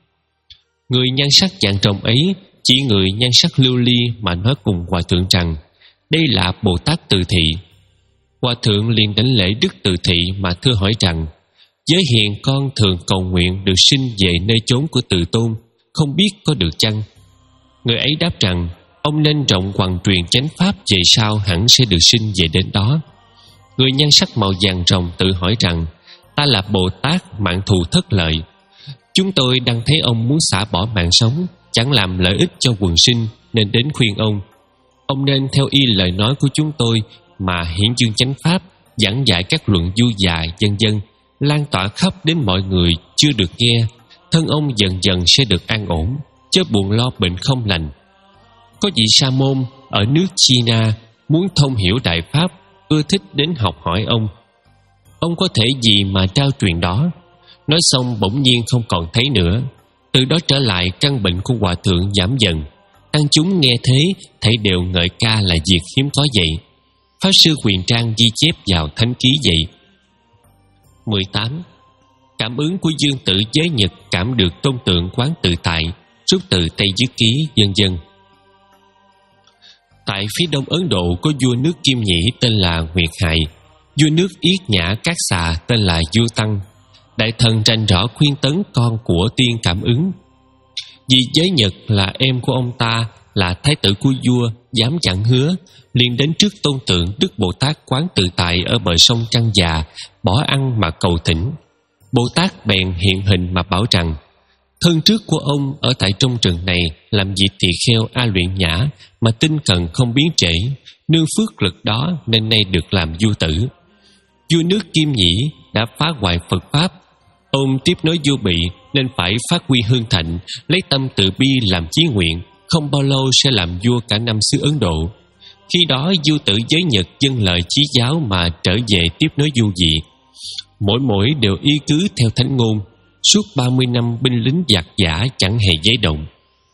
Người nhan sắc vàng rồng ấy chỉ người nhan sắc lưu ly mà nói cùng hòa thượng rằng: đây là Bồ Tát Từ Thị. Hòa thượng liền đảnh lễ Đức Từ Thị mà thưa hỏi rằng: Giới Hiền con thường cầu nguyện được sinh về nơi chốn của Từ Tôn, không biết có được chăng? Người ấy đáp rằng: ông nên rộng hoằng truyền chánh pháp, về sau hẳn sẽ được sinh về đến đó. Người nhan sắc màu vàng rồng tự hỏi rằng: ta là Bồ Tát mạng thù thất lợi, chúng tôi đang thấy ông muốn xả bỏ mạng sống, chẳng làm lợi ích cho quần sinh, nên đến khuyên ông. Ông nên theo y lời nói của chúng tôi mà hiển dương chánh pháp, giảng dạy các luận du dài vân vân, lan tỏa khắp đến mọi người chưa được nghe. Thân ông dần dần sẽ được an ổn, chớ buồn lo bệnh không lành. Có vị sa môn ở nước China muốn thông hiểu đại pháp, ưa thích đến học hỏi ông. Ông có thể gì mà trao truyền đó? Nói xong bỗng nhiên không còn thấy nữa. Từ đó trở lại căn bệnh của hòa thượng giảm dần. Tăng chúng nghe thế thấy đều ngợi ca là việc hiếm có vậy. Pháp sư Quyền Trang ghi chép vào thánh ký vậy. mười tám. Cảm ứng của Dương Tử Giới Nhật cảm được tôn tượng quán tự tại, rút từ Tây Dứt Ký vân vân. Tại phía đông Ấn Độ có vua nước Kim Nhĩ tên là Nguyệt Hại, vua nước Yết Nhã Cát Xà tên là Du Tăng. Đại thần rành rõ khuyên tấn con của tiên cảm ứng. Vì Giới Nhật là em của ông ta, là thái tử của vua, dám chẳng hứa, liền đến trước tôn tượng Đức Bồ Tát quán tự tại ở bờ sông Trăng Già, bỏ ăn mà cầu thỉnh. Bồ Tát bèn hiện hình mà bảo rằng: thân trước của ông ở tại trong rừng này làm việc tỳ kheo A Luyện Nhã, mà tinh cần không biến trễ, nương phước lực đó nên nay được làm vua tử. Vua nước Kim Nhĩ đã phá hoại Phật pháp, ông tiếp nối vô bị nên phải phát huy hương thạnh, lấy tâm từ bi làm chí nguyện, không bao lâu sẽ làm vua cả năm xứ Ấn Độ. Khi đó vua tử giới Nhật dâng lời chí giáo mà trở về tiếp nối vua dị. Mỗi mỗi đều y cứ theo thánh ngôn. Suốt ba mươi năm binh lính giặc giã chẳng hề giấy động.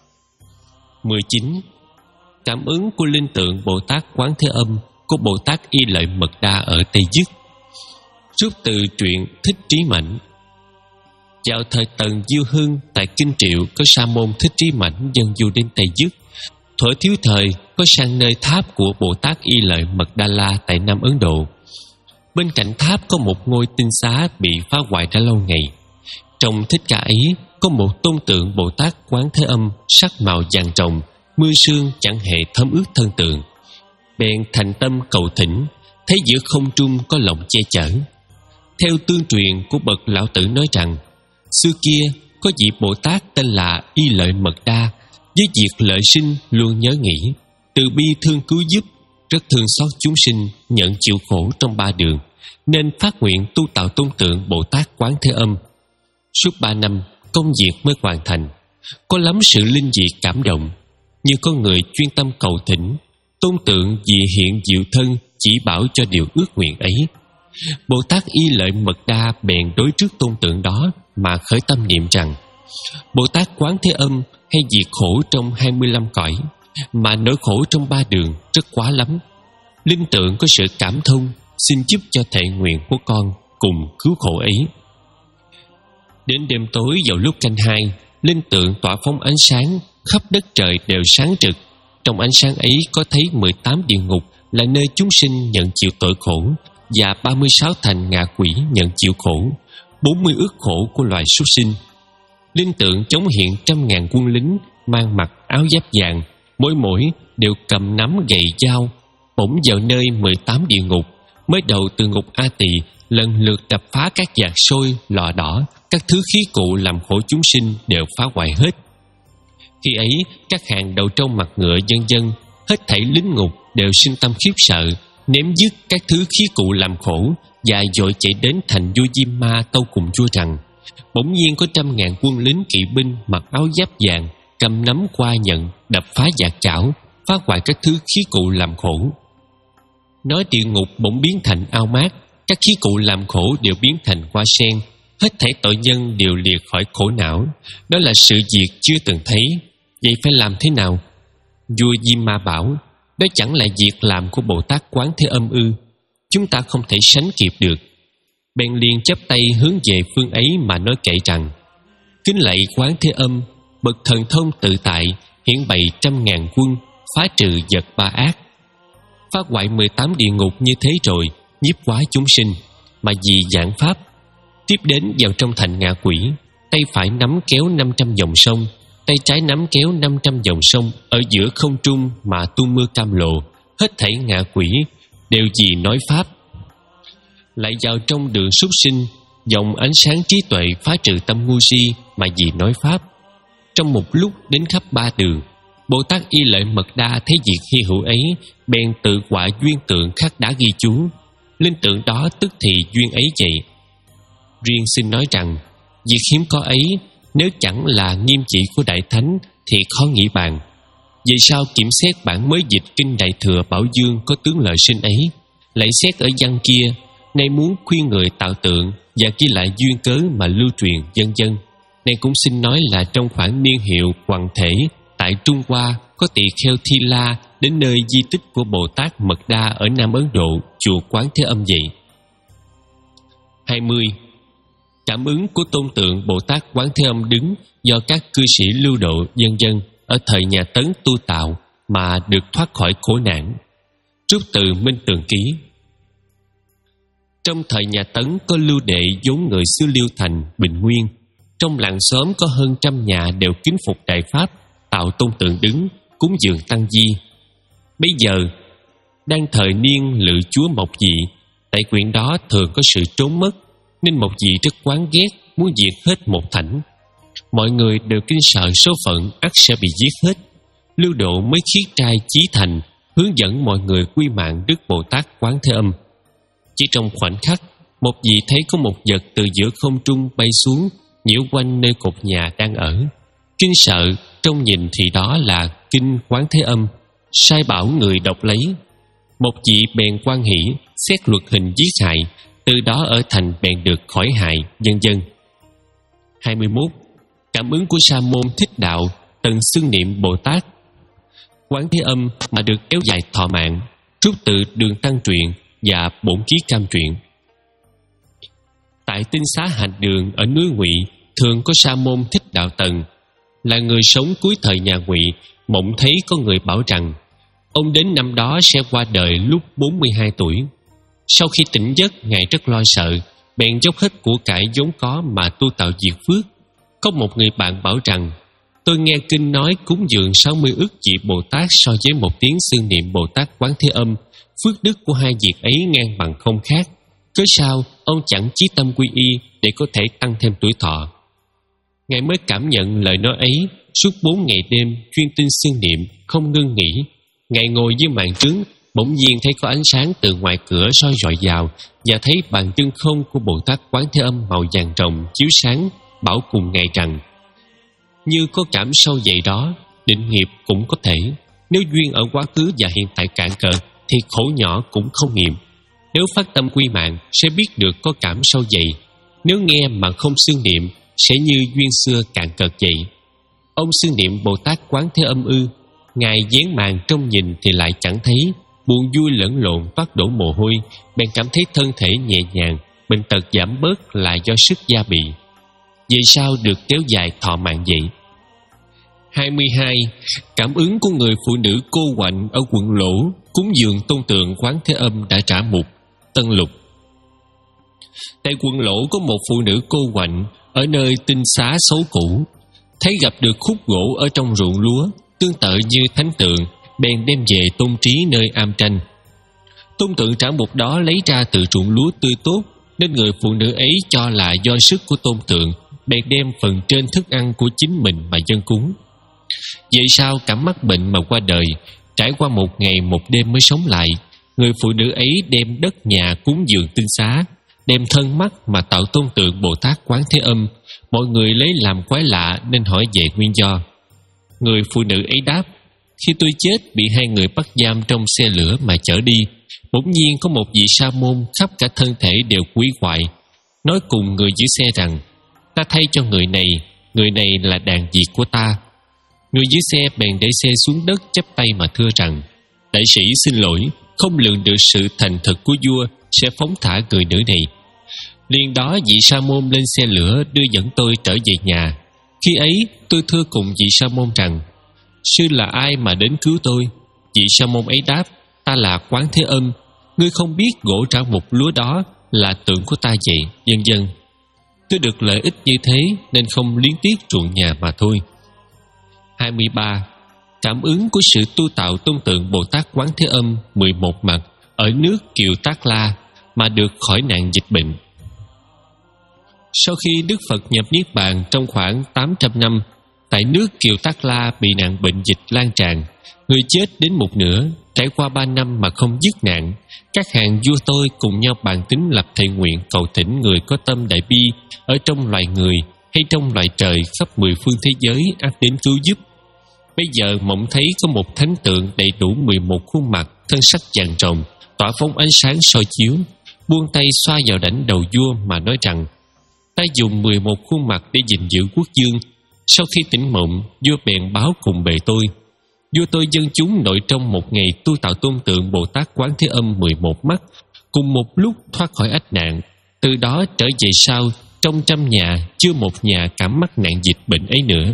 mười chín. Cảm ứng của linh tượng Bồ Tát Quán Thế Âm của Bồ Tát Y Lợi Mật Đa ở Tây Dứt. Rút từ truyện Thích Trí Mãnh. Vào thời Tần Diêu Hưng, tại Kinh Triệu có sa môn Thích Trí Mãnh dâng du đến Tây Dứt. Thuở thiếu thời có sang nơi tháp của Bồ Tát Y Lợi Mật Đa La tại Nam Ấn Độ. Bên cạnh tháp có một ngôi tinh xá bị phá hoại đã lâu ngày. Trong thích ca ấy có một tôn tượng Bồ Tát Quán Thế Âm sắc màu vàng rồng, mưa sương chẳng hề thấm ướt thân tượng. Bèn thành tâm cầu thỉnh, thấy giữa không trung có lồng che chở. Theo tương truyền của bậc lão tử nói rằng, xưa kia có vị Bồ Tát tên là Y Lợi Mật Đa, với việc lợi sinh luôn nhớ nghĩ, từ bi thương cứu giúp, rất thương xót chúng sinh nhận chịu khổ trong ba đường, nên phát nguyện tu tạo tôn tượng Bồ Tát Quán Thế Âm. Suốt ba năm công việc mới hoàn thành. Có lắm sự linh dị cảm động, như có người chuyên tâm cầu thỉnh, tôn tượng vì hiện diệu thân chỉ bảo cho điều ước nguyện ấy. Bồ Tát Y Lợi Mật Đa bèn đối trước tôn tượng đó mà khởi tâm niệm rằng, Bồ Tát Quán Thế Âm hay diệt khổ trong hai mươi lăm cõi, mà nỗi khổ trong ba đường rất quá lắm. Linh tượng có sự cảm thông, xin giúp cho thệ nguyện của con cùng cứu khổ ấy. Đến đêm tối vào lúc canh hai, linh tượng tỏa phóng ánh sáng, khắp đất trời đều sáng trực. Trong ánh sáng ấy có thấy mười tám địa ngục là nơi chúng sinh nhận chịu tội khổ, và ba mươi sáu thành ngạ quỷ nhận chịu khổ, bốn mươi ức khổ của loài súc sinh. Linh tượng chống hiện trăm ngàn quân lính mang mặc áo giáp vàng, mỗi mỗi đều cầm nắm gậy dao, bổng vào nơi mười tám địa ngục. Mới đầu từ ngục A Tỳ lần lượt đập phá các vạc sôi, lò đỏ, các thứ khí cụ làm khổ chúng sinh đều phá hoại hết. Khi ấy các hàng đầu trâu mặt ngựa vân vân, hết thảy lính ngục đều sinh tâm khiếp sợ, ném dứt các thứ khí cụ làm khổ và vội chạy đến thành vua Diêm Ma tâu cùng vua rằng, bỗng nhiên có trăm ngàn quân lính kỵ binh mặc áo giáp vàng, cầm nắm qua nhận, đập phá vạc chảo, phá hoại các thứ khí cụ làm khổ. Nói địa ngục bỗng biến thành ao mát, các khí cụ làm khổ đều biến thành hoa sen, hết thảy tội nhân đều liệt khỏi khổ não. Đó là sự việc chưa từng thấy. Vậy phải làm thế nào? Vua Diêm Ma bảo, đó chẳng là việc làm của Bồ Tát Quán Thế Âm ư? Chúng ta không thể sánh kịp được. Bèn liền chắp tay hướng về phương ấy mà nói kệ rằng, kính lạy Quán Thế Âm, bậc thần thông tự tại, hiển bày trăm ngàn quân, phá trừ vật ba ác, phá hoại mười tám địa ngục như thế rồi, nhiếp hóa chúng sinh, mà vì giảng pháp. Tiếp đến vào trong thành ngạ quỷ, tay phải nắm kéo năm trăm dòng sông, tay trái nắm kéo năm trăm dòng sông, ở giữa không trung mà tu mưa cam lộ, hết thảy ngạ quỷ đều vì nói pháp. Lại vào trong đường súc sinh, dòng ánh sáng trí tuệ phá trừ tâm ngu si mà vì nói pháp. Trong một lúc đến khắp ba đường, Bồ Tát Y Lợi Mật Đa thấy việc hy hữu ấy, bèn tự họa duyên tượng khắc đã ghi chú. Linh tượng đó tức thì duyên ấy vậy. Riêng xin nói rằng, việc hiếm có ấy, nếu chẳng là nghiêm chỉ của Đại Thánh thì khó nghĩ bàn. Vì sao kiểm xét bản mới dịch kinh Đại Thừa Bảo Dương có tướng lợi sinh ấy, lại xét ở văn kia, nay muốn khuyên người tạo tượng và ghi lại duyên cớ mà lưu truyền vân vân. Này cũng xin nói là trong khoảng niên hiệu Hoàng Thể tại Trung Hoa có tỳ kheo Thi La đến nơi di tích của Bồ Tát Mật Đa ở Nam Ấn Độ, chùa Quán Thế Âm vậy. hai mươi. Cảm ứng của tôn tượng Bồ Tát Quán Thế Âm đứng do các cư sĩ lưu độ vân vân ở thời nhà Tấn tu tạo mà được thoát khỏi khổ nạn. Trúc từ Minh Tường Ký. Trong thời nhà Tấn có lưu đệ vốn người xứ Liêu Thành, Bình Nguyên. Trong làng xóm có hơn trăm nhà đều kính phục Đại Pháp, tạo tôn tượng đứng, cúng dường tăng di. Bây giờ đang thời niên lự chúa Mộc Dị, tại quyện đó thường có sự trốn mất, nên Mộc Dị rất quán ghét, muốn diệt hết một thảnh. Mọi người đều kinh sợ số phận ắt sẽ bị giết hết. Lưu Độ mới khiết trai chí thành, hướng dẫn mọi người quy mạng Đức Bồ Tát Quán Thế Âm. Chỉ trong khoảnh khắc, Mộc Dị thấy có một vật từ giữa không trung bay xuống, nhiễu quanh nơi cột nhà đang ở. Kinh sợ trông nhìn thì đó là kinh Quán Thế Âm, sai bảo người đọc lấy. Một vị bèn quan hỷ, xét luật hình giết hại, từ đó ở thành bèn được khỏi hại, vân vân. Hai mươi mốt. Cảm ứng của Sa môn Thích Đạo, tần xưng niệm Bồ Tát. Quán Thế Âm mà được kéo dài thọ mạng, trút từ Đường Tăng truyện và Bổn Ký Cam truyện. Tại tinh xá Hạnh Đường ở núi Ngụy thường có Sa môn Thích Đạo Tần, là người sống cuối thời nhà Ngụy. Mộng thấy có người bảo rằng ông đến năm đó sẽ qua đời lúc bốn mươi hai tuổi. Sau khi tỉnh giấc, ngài rất lo sợ, bèn dốc hết của cải vốn có mà tu tạo diệt phước. Có một người bạn bảo rằng: tôi nghe kinh nói cúng dường sáu mươi ức vị Bồ Tát so với một tiếng xưng niệm Bồ Tát Quán Thế Âm, phước đức của hai việc ấy ngang bằng không khác. Cớ sao ông chẳng chí tâm quy y để có thể tăng thêm tuổi thọ? Ngài mới cảm nhận lời nói ấy. Suốt bốn ngày đêm chuyên tinh xưng niệm, không ngưng nghỉ. Ngài ngồi dưới màn trướng, bỗng nhiên thấy có ánh sáng từ ngoài cửa soi rọi vào, và thấy bàn chân không của Bồ Tát Quán Thế Âm màu vàng rồng chiếu sáng, bảo cùng Ngài rằng: như có cảm sâu vậy đó, định nghiệp cũng có thể. Nếu duyên ở quá khứ và hiện tại cạn cợt thì khổ nhỏ cũng không nghiệm. Nếu phát tâm quy mạng sẽ biết được có cảm sâu vậy. Nếu nghe mà không xưng niệm sẽ như duyên xưa cạn cợt vậy. Ông xưng niệm Bồ Tát Quán Thế Âm ư? Ngài vén màn trông nhìn thì lại chẳng thấy, buồn vui lẫn lộn toát đổ mồ hôi, bèn cảm thấy thân thể nhẹ nhàng, bệnh tật giảm bớt là do sức gia bị. Vậy sao được kéo dài thọ mạng vậy? Hai mươi hai. Cảm ứng của người phụ nữ cô quạnh ở quận Lỗ cúng dường tôn tượng Quán Thế Âm đã trả mục. Tân Lục. Tại quận Lỗ có một phụ nữ cô quạnh ở nơi tinh xá xấu cũ, thấy gặp được khúc gỗ ở trong ruộng lúa tương tự như thánh tượng, bèn đem về tôn trí nơi am tranh. Tôn tượng trả mục đó lấy ra từ ruộng lúa tươi tốt, nên người phụ nữ ấy cho là do sức của tôn tượng, bèn đem phần trên thức ăn của chính mình mà dâng cúng. Vậy sao cảm mắc bệnh mà qua đời, trải qua một ngày một đêm mới sống lại. Người phụ nữ ấy đem đất nhà cúng dường tinh xá, đem thân mắt mà tạo tôn tượng Bồ Tát Quán Thế Âm. Mọi người lấy làm quái lạ nên hỏi về nguyên do. Người phụ nữ ấy đáp: khi tôi chết bị hai người bắt giam trong xe lửa mà chở đi, bỗng nhiên có một vị sa môn khắp cả thân thể đều quỷ hoại, nói cùng người giữ xe rằng: ta thay cho người này, người này là đàn diệt của ta. Người giữ xe bèn để xe xuống đất chắp tay mà thưa rằng: đại sĩ xin lỗi, không lường được sự thành thực của vua, sẽ phóng thả người nữ này. Liền đó vị sa môn lên xe lửa đưa dẫn tôi trở về nhà. Khi ấy tôi thưa cùng vị sa môn rằng: sư là ai mà đến cứu tôi? Vị sa môn ấy đáp: ta là Quán Thế Âm. Ngươi không biết gỗ trả mục lúa đó là tượng của ta vậy, vân vân. Tôi được lợi ích như thế nên không luyến tiếc ruộng nhà mà thôi. Hai mươi ba. Cảm ứng của sự tu tạo tôn tượng Bồ Tát Quán Thế Âm mười một mặt ở nước Kiều Tác La mà được khỏi nạn dịch bệnh. Sau khi Đức Phật nhập Niết Bàn trong khoảng tám trăm năm, tại nước Kiều Tác La bị nạn bệnh dịch lan tràn, người chết đến một nửa. Trải qua ba năm mà không dứt nạn, các hàng vua tôi cùng nhau bàn tính lập thệ nguyện cầu thỉnh người có tâm đại bi ở trong loài người hay trong loài trời khắp mười phương thế giới ắt đến cứu giúp. Bây giờ mộng thấy có một thánh tượng đầy đủ mười một khuôn mặt, thân sắc vàng rồng, tỏa phóng ánh sáng soi chiếu, buông tay xoa vào đảnh đầu vua mà nói rằng: ta dùng mười một khuôn mặt để gìn giữ quốc dương. Sau khi tỉnh mộng, vua bèn báo cùng bề tôi. Vua tôi dân chúng nội trong một ngày tu tạo tôn tượng Bồ Tát Quán Thế Âm mười một mắt, cùng một lúc thoát khỏi ách nạn. Từ đó trở về sau, trong trăm nhà chưa một nhà cảm mắc nạn dịch bệnh ấy nữa.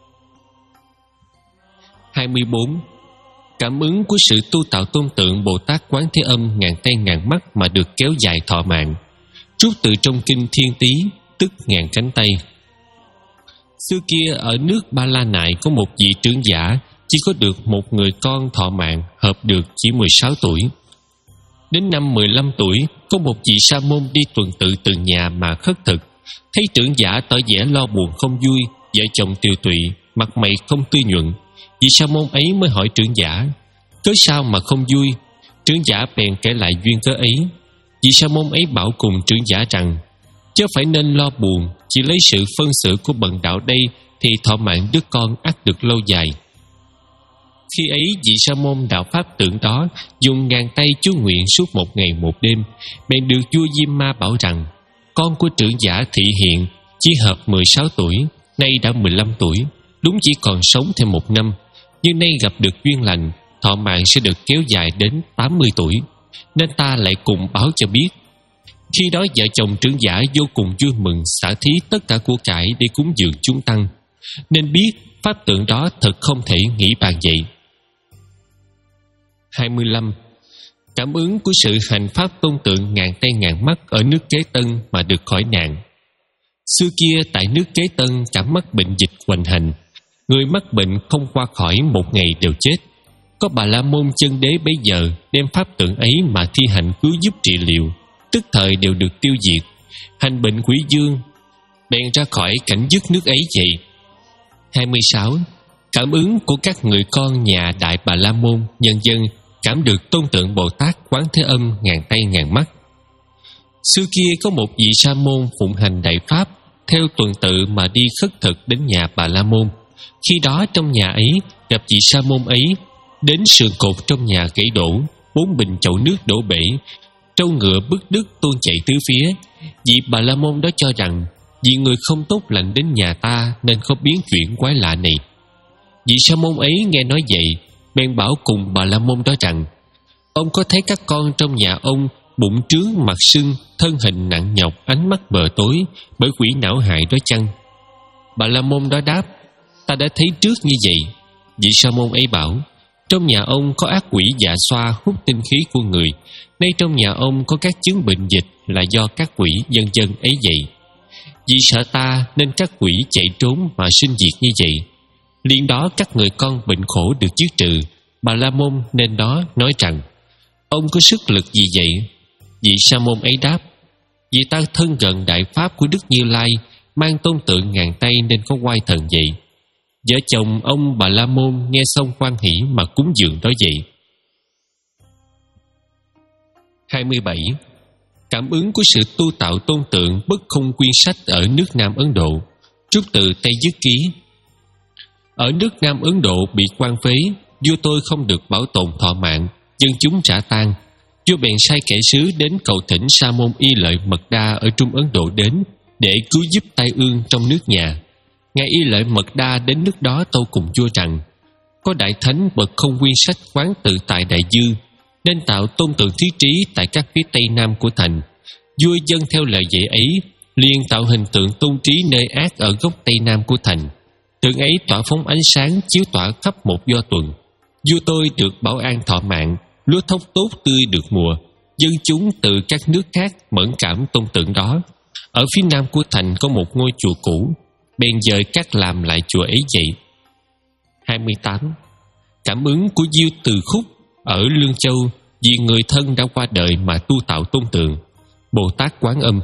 Hai mươi bốn. Cảm ứng của sự tu tạo tôn tượng Bồ Tát Quán Thế Âm ngàn tay ngàn mắt mà được kéo dài thọ mạng, trút từ trong kinh Thiên Tý, tức ngàn cánh tay. Xưa kia ở nước Ba La Nại có một vị trưởng giả chỉ có được một người con thọ mạng, hợp được chỉ mười sáu tuổi. Đến năm mười lăm tuổi, có một vị sa môn đi tuần tự từ nhà mà khất thực, thấy trưởng giả tỏ vẻ lo buồn không vui, vợ chồng tiều tụy, mặt mày không tươi nhuận. Vị sa môn ấy mới hỏi trưởng giả: cớ sao mà không vui? Trưởng giả bèn kể lại duyên cớ ấy. Vị sa môn ấy bảo cùng trưởng giả rằng: chớ phải nên lo buồn, chỉ lấy sự phân xử của bần đạo đây thì thọ mạng đứa con ắt được lâu dài. Khi ấy vị sa môn đạo pháp tượng đó dùng ngàn tay chú nguyện suốt một ngày một đêm, bèn được vua Diêm Ma bảo rằng con của trưởng giả Thị Hiện chỉ hợp mười sáu tuổi, nay đã mười lăm tuổi, đúng chỉ còn sống thêm một năm, nhưng nay gặp được duyên lành, thọ mạng sẽ được kéo dài đến tám mươi tuổi, nên ta lại cùng báo cho biết. Khi đó vợ chồng trưởng giả vô cùng vui mừng, xả thí tất cả của cải để cúng dường chúng tăng, nên biết pháp tượng đó thật không thể nghĩ bàn vậy. hai mươi lăm. Cảm ứng của sự hành pháp tôn tượng ngàn tay ngàn mắt ở nước Kế Tân mà được khỏi nạn. Xưa kia tại nước Kế Tân cảm mắc bệnh dịch hoành hành, người mắc bệnh không qua khỏi một ngày đều chết. Có Bà La Môn Chân Đế bấy giờ đem pháp tượng ấy mà thi hành cứu giúp trị liệu, tức thời đều được tiêu diệt. Hành bệnh quỷ dương bèn ra khỏi cảnh dứt nước ấy vậy. hai mươi sáu. Cảm ứng của các người con nhà Đại Bà La Môn nhân dân cảm được tôn tượng Bồ Tát Quán Thế Âm ngàn tay ngàn mắt. Xưa kia có một vị sa môn phụng hành đại pháp, theo tuần tự mà đi khất thực đến nhà Bà La Môn. Khi đó trong nhà ấy gặp vị sa môn ấy, đến sườn cột trong nhà gãy đổ, bốn bình chậu nước đổ bể, trâu ngựa bức đứt tuôn chạy tứ phía. Vị Bà La Môn đó cho rằng vì người không tốt lành đến nhà ta nên có biến chuyển quái lạ này. Vị sa môn ấy nghe nói vậy, bèn bảo cùng Bà La Môn đó rằng ông có thấy các con trong nhà ông bụng trướng mặt sưng, thân hình nặng nhọc, ánh mắt mờ tối bởi quỷ não hại đó chăng? Bà La Môn đó đáp: ta đã thấy trước như vậy. Vị sa môn ấy bảo: trong nhà ông có ác quỷ dạ xoa hút tinh khí của người, nay trong nhà ông có các chứng bệnh dịch là do các quỷ dân dân ấy vậy. Vì sợ ta nên các quỷ chạy trốn mà sinh diệt như vậy. Liền đó các người con bệnh khổ được dứt trừ. Bà La Môn nên đó nói rằng: ông có sức lực gì vậy? Vị sa môn ấy đáp: vì ta thân gần đại pháp của Đức Như Lai, mang tôn tượng ngàn tay nên có oai thần vậy. Vợ chồng ông Bà La Môn nghe xong hoan hỉ mà cúng dường đó vậy. hai mươi bảy. Cảm ứng của sự tu tạo tôn tượng bất khung quyên sách ở nước Nam Ấn Độ. Trút từ Tây Dứt Ký. Ở nước Nam Ấn Độ bị quan phế, vua tôi không được bảo tồn thọ mạng, dân chúng rã tan. Vua bèn sai kẻ sứ đến cầu thỉnh Sa môn Y Lợi Mật Đa ở Trung Ấn Độ đến để cứu giúp tai ương trong nước nhà. Ngài Y Lợi Mật Đa đến nước đó tâu cùng vua rằng có đại thánh bậc không quyên sách quán tự tại đại dư, nên tạo tôn tượng thiết trí tại các phía tây nam của thành. Vua dâng theo lời dạy ấy, liền tạo hình tượng tôn trí nơi ác ở góc tây nam của thành. Tượng ấy tỏa phóng ánh sáng chiếu tỏa khắp một do tuần. Vua tôi được bảo an thọ mạng, lúa thóc tốt tươi được mùa. Dân chúng từ các nước khác mẫn cảm tôn tượng đó. Ở phía nam của thành có một ngôi chùa cũ, bèn dời các làm lại chùa ấy vậy. hai mươi tám. Cảm ứng của Diêu Từ Khúc ở Lương Châu, vì người thân đã qua đời mà tu tạo tôn tượng Bồ Tát Quán Âm.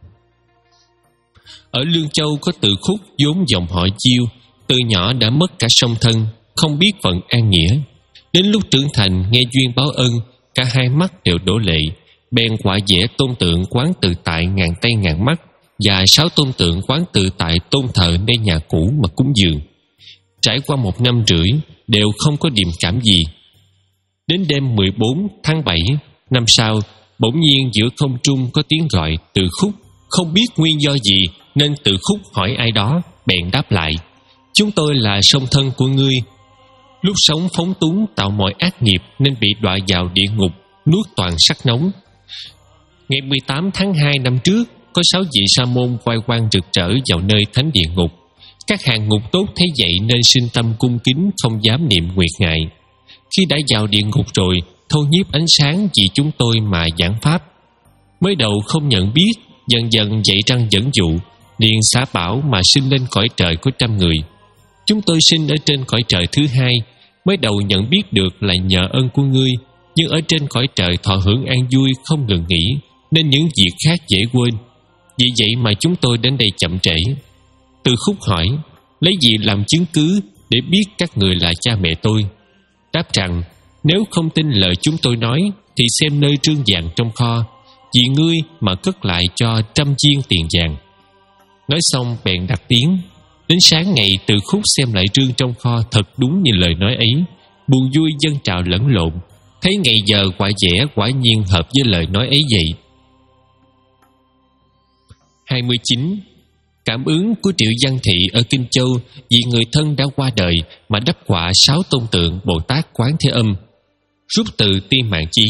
Ở Lương Châu có Từ Khúc vốn dòng họ Diêu, từ nhỏ đã mất cả song thân, không biết phận an nghĩa. Đến lúc trưởng thành nghe duyên báo ân, cả hai mắt đều đổ lệ, bèn họa vẽ tôn tượng Quán Tự Tại ngàn tay ngàn mắt và sáu tôn tượng Quán Tự Tại tôn thờ nơi nhà cũ mà cúng dường. Trải qua một năm rưỡi đều không có điềm cảm gì. Đến đêm mười bốn tháng bảy năm sau, bỗng nhiên giữa không trung có tiếng gọi Từ Khúc. Không biết nguyên do gì nên Từ Khúc hỏi ai đó, bèn đáp lại: chúng tôi là song thân của ngươi. Lúc sống phóng túng tạo mọi ác nghiệp nên bị đọa vào địa ngục, nuốt toàn sắc nóng. Ngày mười tám tháng hai năm trước, có sáu vị sa môn oai quang rực rỡ vào nơi thánh địa ngục. Các hàng ngục tốt thấy vậy nên sinh tâm cung kính, không dám niệm nguyệt ngại. Khi đã vào địa ngục rồi, thâu nhiếp ánh sáng vì chúng tôi mà giảng pháp. Mới đầu không nhận biết, dần dần dậy răng dẫn dụ, liền xả bảo mà sinh lên cõi trời có trăm người. Chúng tôi sinh ở trên cõi trời thứ hai, mới đầu nhận biết được là nhờ ơn của ngươi, nhưng ở trên cõi trời thọ hưởng an vui không ngừng nghỉ, nên những việc khác dễ quên. Vì vậy mà chúng tôi đến đây chậm trễ. Từ Khúc hỏi: lấy gì làm chứng cứ để biết các người là cha mẹ tôi? Đáp rằng: nếu không tin lời chúng tôi nói thì xem nơi trương vàng trong kho, vì ngươi mà cất lại cho trăm viên tiền vàng. Nói xong bèn đặt tiếng: Đến sáng ngày Từ Khúc xem lại rương trong kho, thật đúng như lời nói ấy, buồn vui dâng trào lẫn lộn. Thấy ngày giờ quả vẽ quả nhiên hợp với lời nói ấy vậy. hai mươi chín. Cảm ứng của Triệu Văn Thị ở Kinh Châu vì người thân đã qua đời mà đắp họa sáu tôn tượng Bồ Tát Quán Thế Âm. Rút từ Tiên Mạng Chí.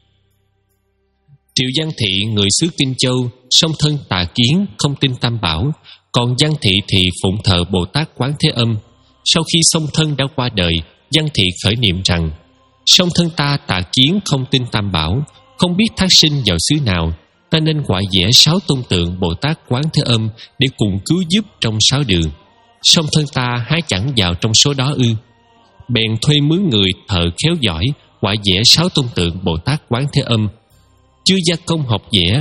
Triệu Văn Thị người xứ Kinh Châu, song thân tà kiến, không tin Tam Bảo, còn Văn Thị thì phụng thờ Bồ Tát Quán Thế Âm. Sau khi song thân đã qua đời, Văn Thị khởi niệm rằng: song thân ta tà kiến, không tin Tam Bảo, không biết thác sinh vào xứ nào, ta nên họa vẽ sáu tôn tượng Bồ Tát Quán Thế Âm để cùng cứu giúp trong sáu đường. Song thân ta há chẳng vào trong số đó ư? Bèn thuê mướn người thợ khéo giỏi họa vẽ sáu tôn tượng Bồ Tát Quán Thế Âm. Chưa gia công học vẽ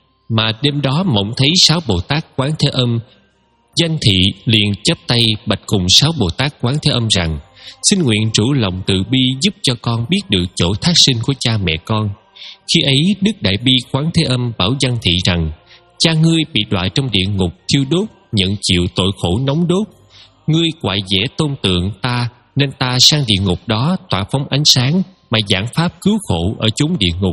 mà đêm đó mộng thấy sáu Bồ Tát Quán Thế Âm. Văn Thị liền chắp tay bạch cùng sáu Bồ Tát Quán Thế Âm rằng: xin nguyện chủ lòng từ bi giúp cho con biết được chỗ thác sinh của cha mẹ con. Khi ấy Đức Đại Bi Quán Thế Âm bảo Văn Thị rằng: cha ngươi bị đọa trong địa ngục thiêu đốt, nhận chịu tội khổ nóng đốt. Ngươi quại vẽ tôn tượng ta, nên ta sang địa ngục đó tỏa phóng ánh sáng mà giảng pháp cứu khổ ở chốn địa ngục.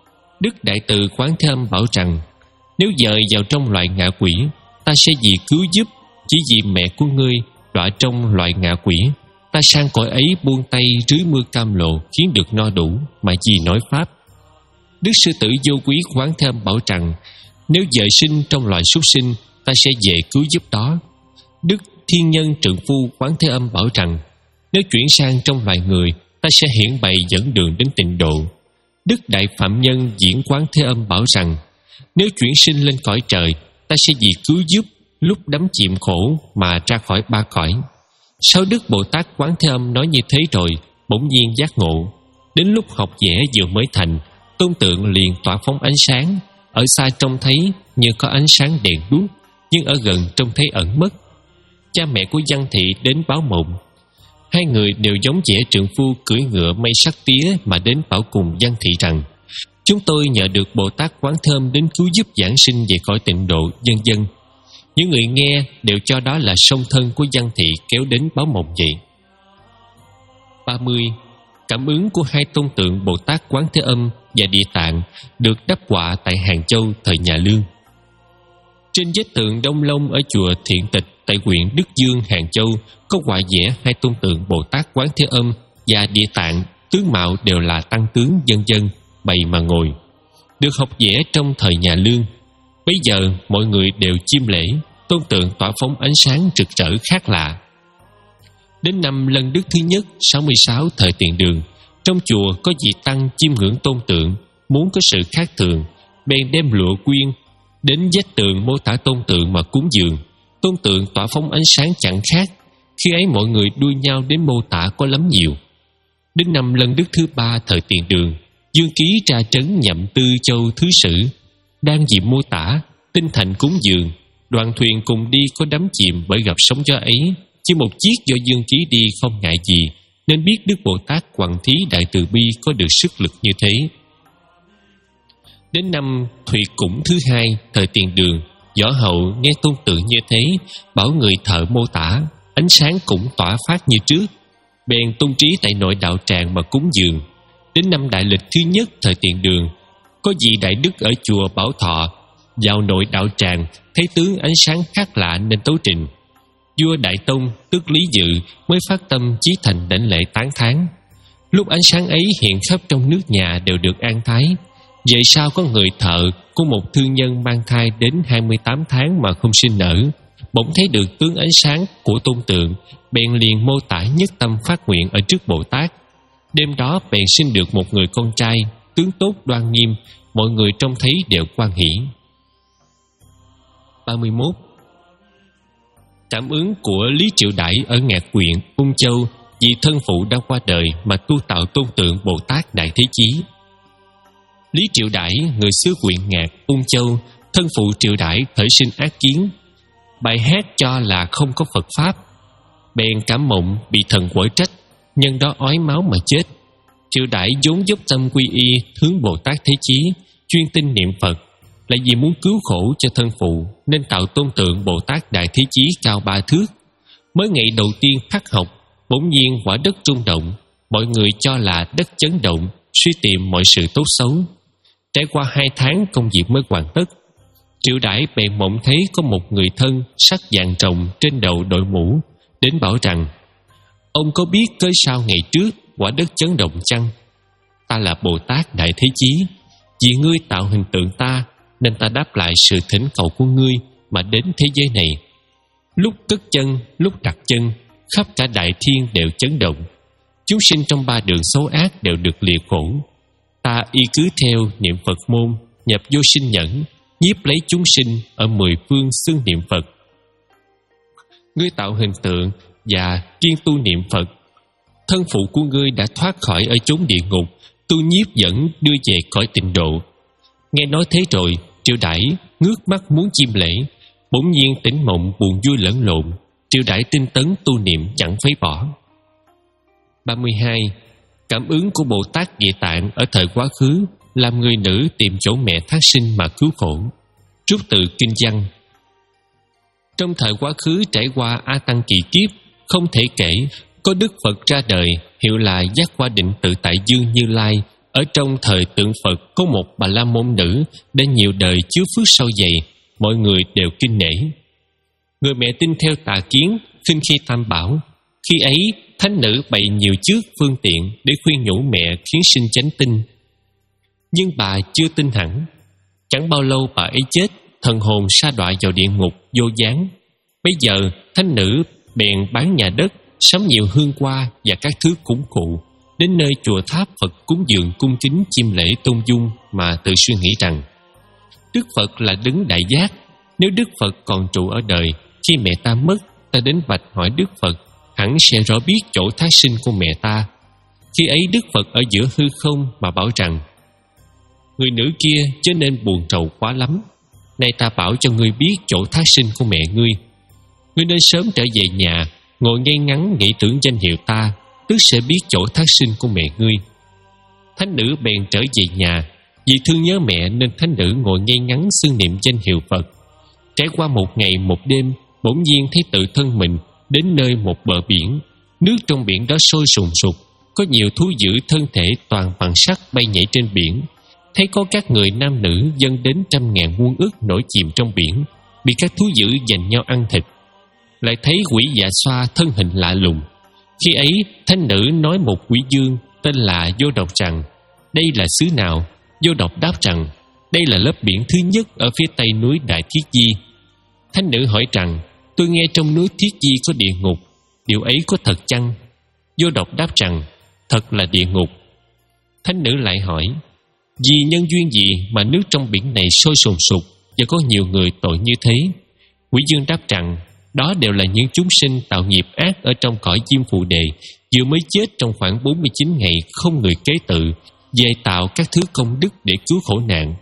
Đức Đại Từ Quán Thế Âm bảo rằng: nếu dời vào trong loại ngạ quỷ, ta sẽ vì cứu giúp. Chỉ vì mẹ của ngươi đọa trong loại ngạ quỷ, ta sang cõi ấy buông tay rưới mưa cam lộ, khiến được no đủ mà vì nói pháp. Đức Sư Tử Vô Quý Quán Thế Âm bảo rằng: nếu dời sinh trong loài súc sinh, ta sẽ về cứu giúp đó. Đức Thiên Nhân Trượng Phu Quán Thế Âm bảo rằng: nếu chuyển sang trong loài người, ta sẽ hiển bày dẫn đường đến tịnh độ. Đức Đại Phạm Nhân Diễn Quán Thế Âm bảo rằng: nếu chuyển sinh lên cõi trời, ta sẽ vì cứu giúp lúc đắm chìm khổ mà ra khỏi ba cõi. Sau Đức Bồ Tát Quán Thế Âm nói như thế rồi, bỗng nhiên giác ngộ. Đến lúc học vẽ vừa mới thành, tôn tượng liền tỏa phóng ánh sáng. Ở xa trông thấy như có ánh sáng đèn đuốc, nhưng ở gần trông thấy ẩn mất. Cha mẹ của Văn Thị đến báo mộng. Hai người đều giống vẻ trượng phu cưỡi ngựa mây sắc tía mà đến bảo cùng Văn Thị rằng: chúng tôi nhờ được Bồ Tát Quán Thế Âm đến cứu giúp giảng sinh về cõi tịnh độ, vân vân. Những người nghe đều cho đó là song thân của Văn Thị kéo đến báo mộng vậy. ba mươi. Cảm ứng của hai tôn tượng Bồ Tát Quán Thế Âm và Địa Tạng được đắp họa tại Hàng Châu thời nhà Lương. Trên vách tượng Đông Long ở chùa Thiện Tịch tại huyện Đức Dương, Hàng Châu có họa vẽ hai tôn tượng Bồ Tát Quán Thế Âm và Địa Tạng, tướng mạo đều là tăng tướng, vân vân, bày mà ngồi. Được học vẽ trong thời nhà Lương. Bây giờ mọi người đều chiêm lễ, tôn tượng tỏa phóng ánh sáng rực rỡ khác lạ. Đến năm Lân Đức thứ nhất, sáu mươi sáu thời Tiền Đường, trong chùa có vị tăng chiêm ngưỡng tôn tượng, muốn có sự khác thường, bèn đem lụa quyên đến vách tường mô tả tôn tượng mà cúng dường. Tôn tượng tỏa phóng ánh sáng chẳng khác. Khi ấy mọi người đua nhau đến mô tả có lắm nhiều. Đến năm Lân Đức thứ ba thời Tiền Đường, Dương Ký ra trấn Nhậm Tư Châu thứ sử, đang dịp mô tả, tinh thành cúng dường. Đoàn thuyền cùng đi có đắm chìm bởi gặp sóng gió ấy, chỉ một chiếc do Dương Ký đi không ngại gì, nên biết Đức Bồ Tát Quảng Thí Đại Từ Bi có được sức lực như thế. Đến năm Thùy Củng thứ hai thời Tiền Đường, Võ Hậu nghe tôn tượng như thế, bảo người thợ mô tả, ánh sáng cũng tỏa phát như trước, bèn tôn trí tại nội đạo tràng mà cúng dường. Đến năm Đại Lịch thứ nhất thời Tiền Đường, có vị đại đức ở chùa Bảo Thọ vào nội đạo tràng, thấy tướng ánh sáng khác lạ nên tấu trình. Vua Đại Tông tức Lý Dự mới phát tâm chí thành đảnh lễ tán thán. Lúc ánh sáng ấy hiện khắp trong nước nhà đều được an thái. Vậy sao có người thợ của một thương nhân mang thai đến hai mươi tám tháng mà không sinh nở, bỗng thấy được tướng ánh sáng của tôn tượng, bèn liền mô tả nhất tâm phát nguyện ở trước Bồ Tát. Đêm đó bèn sinh được một người con trai, tướng tốt đoan nghiêm, mọi người trông thấy đều hoan hỷ. ba mươi mốt. Cảm ứng của Lý Triệu Đãi ở Ngạc Huyện, Ung Châu, vì thân phụ đã qua đời mà tu tạo tôn tượng Bồ Tát Đại Thế Chí. Lý Triệu Đãi, người xứ huyện Ngạc, Ung Châu, thân phụ Triệu Đãi khởi sinh ác kiến. Bài hát cho là không có Phật Pháp, bèn cảm mộng bị thần quở trách, nhân đó ói máu mà chết. Triệu Đãi vốn dốc tâm quy y hướng Bồ Tát Thế Chí, chuyên tinh niệm Phật, lại vì muốn cứu khổ cho thân phụ nên tạo tôn tượng Bồ Tát Đại Thế Chí cao ba thước, Mới ngày đầu tiên thắt học, bỗng nhiên quả đất rung động. Mọi người cho là đất chấn động, suy tìm mọi sự tốt xấu. Trải qua hai tháng công việc mới hoàn tất, Triệu Đãi bèn mộng thấy có một người thân sắc vàng rồng trên đầu đội mũ đến bảo rằng: ông có biết cớ sao ngày trước quả đất chấn động chăng? Ta là Bồ Tát Đại Thế Chí, vì ngươi tạo hình tượng ta nên ta đáp lại sự thỉnh cầu của ngươi mà đến thế giới này. Lúc cất chân, lúc đặt chân, khắp cả đại thiên đều chấn động. Chúng sinh trong ba đường xấu ác đều được lìa khổ. Ta y cứ theo niệm Phật môn, nhập vô sinh nhẫn, nhiếp lấy chúng sinh ở mười phương xưng niệm Phật. Ngươi tạo hình tượng và chuyên tu niệm Phật, thân phụ của ngươi đã thoát khỏi ở chốn địa ngục, tu nhiếp dẫn đưa về cõi tịnh độ. Nghe nói thế rồi, Triệu Đãi ngước mắt muốn chiêm lễ, bỗng nhiên tỉnh mộng buồn vui lẫn lộn. Triệu Đãi tinh tấn tu niệm chẳng phế bỏ. ba mươi hai. Cảm ứng của Bồ Tát Địa Tạng ở thời quá khứ làm người nữ tìm chỗ mẹ thác sinh mà cứu khổ. Rút từ Kinh Văn. Trong thời quá khứ trải qua A Tăng kỳ kiếp không thể kể, có Đức Phật ra đời hiệu là Giác Hoa Định Tự Tại Dương Như Lai. Ở trong thời tượng Phật có một Bà La Môn nữ đã nhiều đời chứa phước sâu dày, mọi người đều kinh nể. Người mẹ tin theo tà kiến, khinh khi tam bảo. Khi ấy thánh nữ bày nhiều trước phương tiện để khuyên nhủ mẹ khiến sinh chánh tin. Nhưng bà chưa tin hẳn. Chẳng bao lâu bà ấy chết, thần hồn sa đọa vào địa ngục vô gián. Bây giờ thánh nữ bèn bán nhà đất, sắm nhiều hương hoa và các thứ cúng cụ, đến nơi chùa tháp Phật cúng dường cung kính chiêm lễ tôn dung mà tự suy nghĩ rằng: Đức Phật là đấng đại giác. Nếu Đức Phật còn trụ ở đời, khi mẹ ta mất, ta đến bạch hỏi Đức Phật, hẳn sẽ rõ biết chỗ thác sinh của mẹ ta. Khi ấy Đức Phật ở giữa hư không mà bảo rằng: người nữ kia chớ nên buồn rầu quá lắm. Nay ta bảo cho ngươi biết chỗ thác sinh của mẹ ngươi. Ngươi nên sớm trở về nhà, ngồi ngay ngắn nghĩ tưởng danh hiệu ta, tức sẽ biết chỗ thác sinh của mẹ ngươi. Thánh nữ bèn trở về nhà. Vì thương nhớ mẹ nên thánh nữ ngồi ngay ngắn xưng niệm danh hiệu Phật. Trải qua một ngày một đêm, bỗng nhiên thấy tự thân mình đến nơi một bờ biển. Nước trong biển đó sôi sùng sục, có nhiều thú dữ thân thể toàn bằng sắt bay nhảy trên biển. Thấy có các người nam nữ dâng đến trăm ngàn muôn ức nổi chìm trong biển, bị các thú dữ giành nhau ăn thịt. Lại thấy quỷ Dạ Xoa thân hình lạ lùng. Khi ấy thánh nữ nói một quỷ dương tên là Vô Độc rằng: đây là xứ nào? Vô Độc đáp rằng: đây là lớp biển thứ nhất ở phía tây núi Đại Thiết Di. Thánh nữ hỏi rằng: tôi nghe trong núi Thiết Di có địa ngục, điều ấy có thật chăng? Vô Độc đáp rằng: thật là địa ngục. Thánh nữ lại hỏi: vì nhân duyên gì mà nước trong biển này sôi sùng sục và có nhiều người tội như thế? Quỷ dương đáp rằng: đó đều là những chúng sinh tạo nghiệp ác ở trong cõi Diêm Phù Đề, vừa mới chết trong khoảng bốn mươi chín ngày không người kế tự, về tạo các thứ công đức để cứu khổ nạn.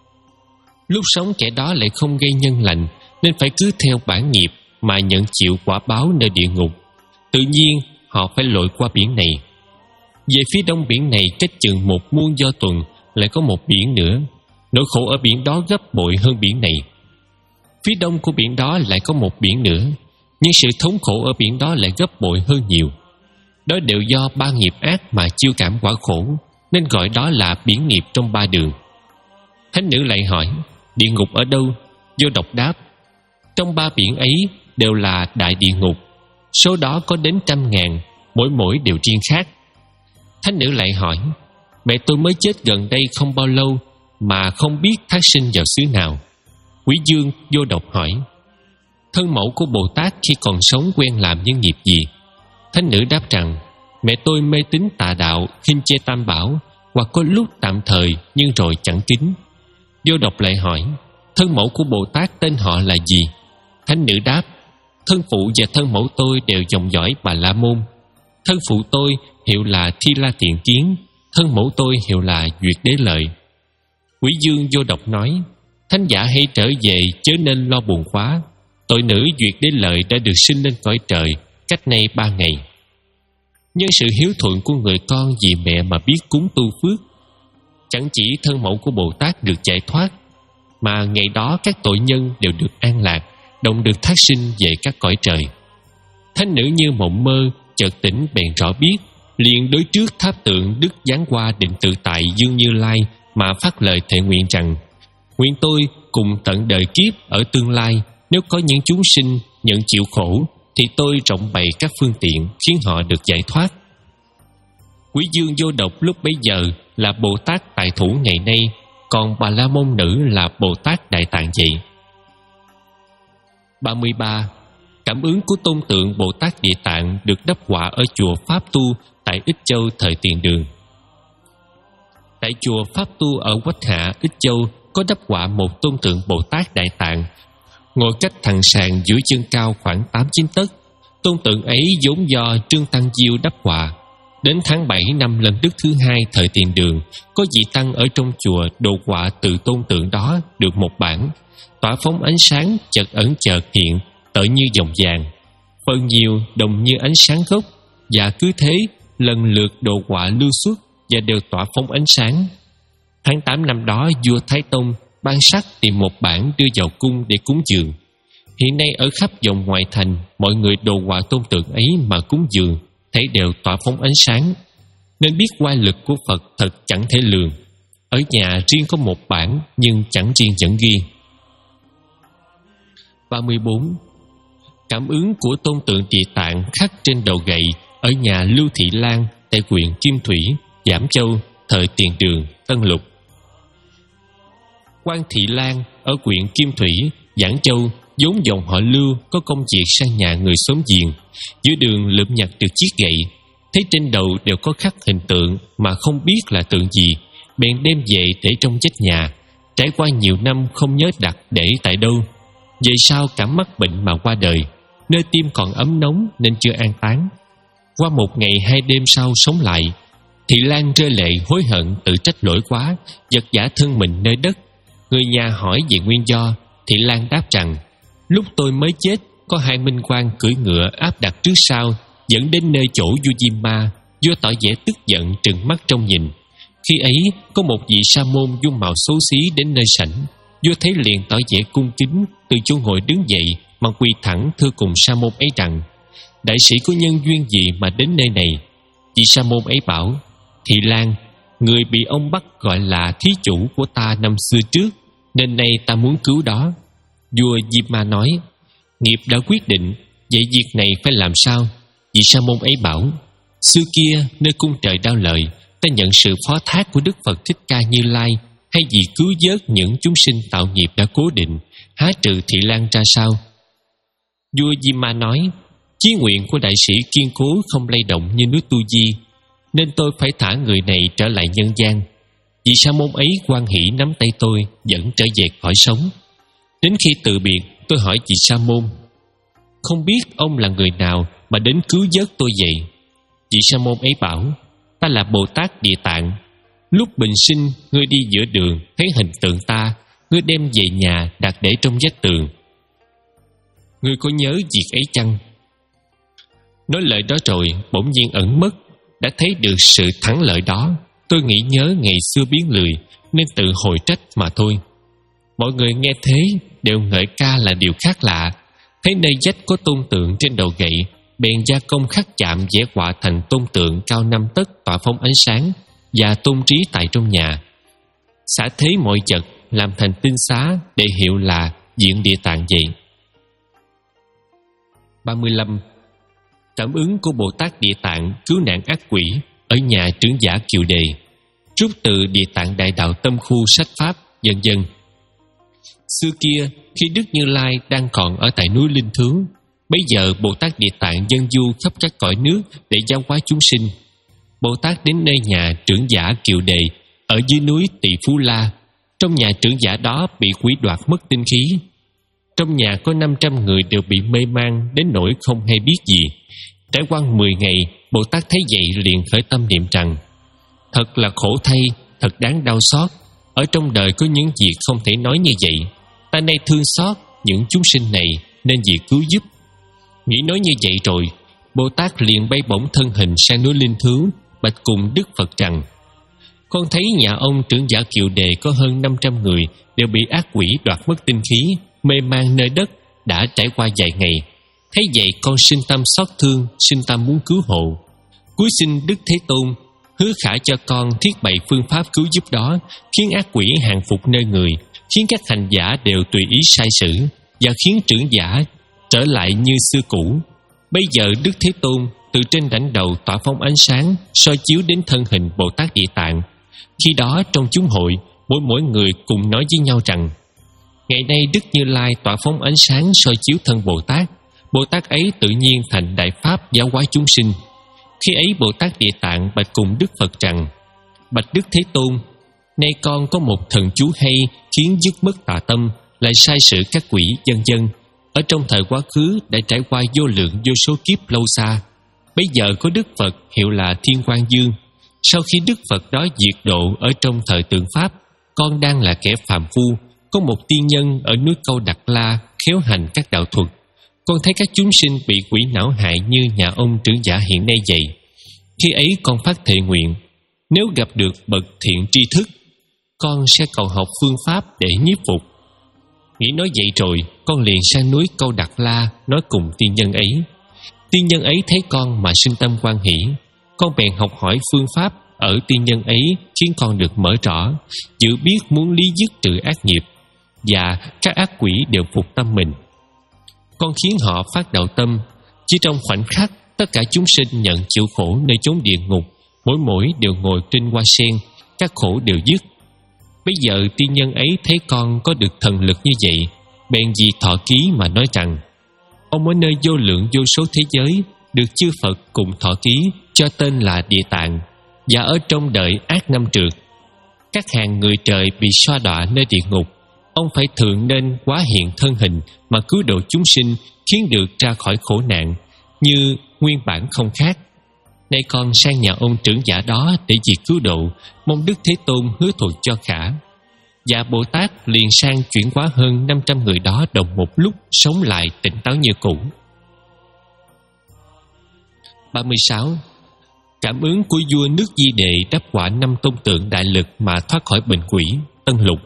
Lúc sống kẻ đó lại không gây nhân lành, nên phải cứ theo bản nghiệp mà nhận chịu quả báo nơi địa ngục. Tự nhiên họ phải lội qua biển này. Về phía đông biển này cách chừng một muôn do tuần lại có một biển nữa. Nỗi khổ ở biển đó gấp bội hơn biển này. Phía đông của biển đó lại có một biển nữa, nhưng sự thống khổ ở biển đó lại gấp bội hơn nhiều. Đó đều do ba nghiệp ác mà chiêu cảm quả khổ, nên gọi đó là biển nghiệp trong ba đường. Thánh nữ lại hỏi: địa ngục ở đâu? Vô Độc đáp: trong ba biển ấy đều là đại địa ngục, số đó có đến trăm ngàn, mỗi mỗi đều riêng khác. Thánh nữ lại hỏi: mẹ tôi mới chết gần đây không bao lâu mà không biết thác sinh vào xứ nào. Quỷ dương Vô Độc hỏi: thân mẫu của Bồ Tát khi còn sống quen làm những nghiệp gì? Thánh nữ đáp rằng: mẹ tôi mê tín tà đạo, khinh chê tam bảo, hoặc có lúc tạm thời nhưng rồi chẳng kính. Vô Độc lại hỏi: thân mẫu của Bồ Tát tên họ là gì? Thánh nữ đáp: thân phụ và thân mẫu tôi đều dòng dõi Bà La Môn. Thân phụ tôi hiệu là Thi La Tiện Kiến, thân mẫu tôi hiệu là Duyệt Đế Lợi. Quỷ dương Vô Độc nói: thánh giả hãy trở về, chớ nên lo buồn quá. Tội nữ Duyệt Đế Lợi đã được sinh lên cõi trời cách nay ba ngày. Nhân sự hiếu thuận của người con vì mẹ mà biết cúng tu phước, chẳng chỉ thân mẫu của Bồ Tát được giải thoát, mà ngày đó các tội nhân đều được an lạc, đồng được thác sinh về các cõi trời. Thánh nữ như mộng mơ, chợt tỉnh bèn rõ biết, liền đối trước tháp tượng đức giáng qua định tự tại Dương Như Lai mà phát lời thệ nguyện rằng: nguyện tôi cùng tận đời kiếp ở tương lai, nếu có những chúng sinh nhận chịu khổ, thì tôi rộng bày các phương tiện khiến họ được giải thoát. Quý Dương Vô Độc lúc bấy giờ là Bồ Tát Tại Thủ ngày nay, còn Bà La Môn Nữ là Bồ Tát Đại Tạng vậy. ba mươi ba. Cảm ứng của tôn tượng Bồ Tát Địa Tạng được đắp họa ở chùa Pháp Tu tại Ích Châu thời Tiền Đường. Tại chùa Pháp Tu ở Quách Hạ, Ích Châu có đắp họa một tôn tượng Bồ Tát Đại Tạng, ngồi cách thằng sàn giữa chân cao khoảng tám chín tấc. Tôn tượng ấy vốn do Trương Tăng Diêu đắp họa. Đến tháng bảy năm lần Đức thứ hai thời Tiền Đường, có vị tăng ở trong chùa đồ họa từ tôn tượng đó được một bản, tỏa phóng ánh sáng chợt ẩn chợt hiện, tựa như dòng vàng, phần nhiều đồng như ánh sáng gốc, và cứ thế lần lượt đồ họa lưu xuất và đều tỏa phóng ánh sáng. Tháng tám năm đó, vua Thái Tông ban sắc tìm một bản đưa vào cung để cúng dường. Hiện nay ở khắp vòng ngoại thành, mọi người đồ họa tôn tượng ấy mà cúng dường, thấy đều tỏa phóng ánh sáng, nên biết oai lực của Phật thật chẳng thể lường. Ở nhà riêng có một bản, nhưng chẳng riêng dẫn ghi. ba mươi bốn. Cảm ứng của tôn tượng Địa Tạng khắc trên đầu gậy ở nhà Lưu Thị Lan tại huyện Kim Thủy, Giảm Châu, thời Tiền Đường, Tân Lục. Quan Thị Lan ở huyện Kim Thủy, Giảng Châu, vốn dòng họ Lưu, có công việc sang nhà người xóm giềng. Giữa đường lượm nhặt được chiếc gậy, thấy trên đầu đều có khắc hình tượng mà không biết là tượng gì, bèn đem về để trong vách nhà. Trải qua nhiều năm không nhớ đặt để tại đâu. Về sau cảm mắc bệnh mà qua đời, nơi tim còn ấm nóng nên chưa an táng. Qua một ngày hai đêm sau sống lại, Thị Lan rơi lệ hối hận, tự trách lỗi quá, vật vã thân mình nơi đất. Người nhà hỏi về nguyên do, Thị Lan đáp rằng: lúc tôi mới chết, có hai minh quan cưỡi ngựa áp đặt trước sau, dẫn đến nơi chỗ vua Diêm Ma. Vua tỏ vẻ tức giận, trừng mắt trông nhìn. Khi ấy có một vị sa môn dung mạo xấu xí đến nơi sảnh. Vua thấy liền tỏ vẻ cung kính, từ chỗ ngồi đứng dậy mà quỳ thẳng thưa cùng sa môn ấy rằng: đại sĩ có nhân duyên gì mà đến nơi này? Vị sa môn ấy bảo: Thị Lan, người bị ông bắt gọi là thí chủ của ta năm xưa trước, nên nay ta muốn cứu đó. Vua Diêm Ma nói: nghiệp đã quyết định, vậy việc này phải làm sao? Vị sa môn ấy bảo: xưa kia nơi cung trời Đao Lợi, ta nhận sự phó thác của Đức Phật Thích Ca Như Lai, hay vì cứu vớt những chúng sinh tạo nghiệp đã cố định, há trừ Thị Lan ra sao? Vua Diêm Ma nói: chí nguyện của đại sĩ kiên cố không lay động như núi Tu Di, nên tôi phải thả người này trở lại nhân gian. Vị sa môn ấy hoan hỉ nắm tay tôi dẫn trở về cõi sống. Đến khi từ biệt, tôi hỏi vị sa môn: không biết ông là người nào mà đến cứu vớt tôi vậy? Vị sa môn ấy bảo: ta là Bồ Tát Địa Tạng. Lúc bình sinh, ngươi đi giữa đường thấy hình tượng ta, ngươi đem về nhà đặt để trong vách tường. Ngươi có nhớ việc ấy chăng? Nói lời đó rồi, bỗng nhiên ẩn mất. Đã thấy được sự thắng lợi đó, tôi nghĩ nhớ ngày xưa biến lười, nên tự hồi trách mà thôi. Mọi người nghe thế đều ngợi ca là điều khác lạ. Thấy nơi vách có tôn tượng trên đầu gậy, bèn gia công khắc chạm vẽ họa thành tôn tượng cao năm tấc tỏa phóng ánh sáng, và tôn trí tại trong nhà. Xả thế mọi vật làm thành tinh xá, để hiệu là Diện Địa Tạng vậy. ba mươi lăm. Cảm ứng của Bồ Tát Địa Tạng cứu nạn ác quỷ ở nhà trưởng giả Kiều Đề, rút từ Địa Tạng Đại Đạo Tâm Khu sách pháp, vân vân. Xưa kia, khi Đức Như Lai đang còn ở tại núi Linh Thướng, bấy giờ Bồ Tát Địa Tạng dân du khắp các cõi nước để giáo hóa chúng sinh. Bồ Tát đến nơi nhà trưởng giả Kiều Đề ở dưới núi Tỳ Phú La. Trong nhà trưởng giả đó bị quỷ đoạt mất tinh khí. Trong nhà có năm trăm người đều bị mê man đến nỗi không hay biết gì. Trải qua mười ngày, Bồ Tát thấy vậy liền khởi tâm niệm rằng: thật là khổ thay, thật đáng đau xót. Ở trong đời có những việc không thể nói như vậy. Ta nay thương xót những chúng sinh này nên việc cứu giúp. Nghĩ nói như vậy rồi, Bồ Tát liền bay bổng thân hình sang núi Linh Thướng, bạch cùng Đức Phật rằng: con thấy nhà ông trưởng giả Kiều Đề có hơn năm trăm người đều bị ác quỷ đoạt mất tinh khí, mê man nơi đất đã trải qua vài ngày. Thấy vậy con sinh tâm xót thương, sinh tâm muốn cứu hộ. Cúi xin Đức Thế Tôn hứa khả cho con thiết bày phương pháp cứu giúp đó, khiến ác quỷ hàng phục nơi người, khiến các hành giả đều tùy ý sai sử, và khiến trưởng giả trở lại như xưa cũ. Bây giờ Đức Thế Tôn từ trên đảnh đầu tỏa phóng ánh sáng, soi chiếu đến thân hình Bồ Tát Địa Tạng. Khi đó trong chúng hội, mỗi mỗi người cùng nói với nhau rằng: ngày nay Đức Như Lai tỏa phóng ánh sáng soi chiếu thân Bồ Tát. Bồ Tát ấy tự nhiên thành đại pháp giáo hóa chúng sinh. Khi ấy Bồ Tát Địa Tạng bạch cùng Đức Phật rằng: bạch Đức Thế Tôn, nay con có một thần chú hay, khiến dứt mất tà tâm, lại sai sự các quỷ vân vân. Ở trong thời quá khứ đã trải qua vô lượng vô số kiếp lâu xa. Bây giờ có Đức Phật hiệu là Thiên Quang Dương. Sau khi Đức Phật đó diệt độ ở trong thời tượng Pháp, con đang là kẻ phàm phu. Có một tiên nhân ở núi Câu Đặc La khéo hành các đạo thuật. Con thấy các chúng sinh bị quỷ não hại như nhà ông trưởng giả hiện nay vậy. Khi ấy con phát thệ nguyện, nếu gặp được bậc thiện tri thức, con sẽ cầu học phương pháp để nhiếp phục. Nghĩ nói vậy rồi, con liền sang núi Câu Đặc La nói cùng tiên nhân ấy. Tiên nhân ấy thấy con mà sinh tâm hoan hỷ. Con bèn học hỏi phương pháp ở tiên nhân ấy, khiến con được mở rõ, dự biết muốn lý dứt trừ ác nghiệp, và các ác quỷ đều phục tâm mình. Con khiến họ phát đạo tâm. Chỉ trong khoảnh khắc, tất cả chúng sinh nhận chịu khổ nơi chốn địa ngục, mỗi mỗi đều ngồi trên hoa sen, các khổ đều dứt. Bây giờ tiên nhân ấy thấy con có được thần lực như vậy, bèn vì thọ ký mà nói rằng: ông ở nơi vô lượng vô số thế giới được chư Phật cùng thọ ký, cho tên là Địa Tạng, và ở trong đời ác năm trượt, các hàng người trời bị sa đọa nơi địa ngục, ông phải thường nên hóa hiện thân hình mà cứu độ chúng sinh, khiến được ra khỏi khổ nạn, như nguyên bản không khác. Nay con sang nhà ông trưởng giả đó để vì cứu độ, mong Đức Thế Tôn hứa thuận cho khả. Và Bồ Tát liền sang chuyển hóa hơn năm trăm người đó đồng một lúc, sống lại tỉnh táo như cũ. ba mươi sáu. Cảm ứng của vua nước Di Đệ đắp quả năm tôn tượng đại lực mà thoát khỏi bệnh quỷ. Tân Lục.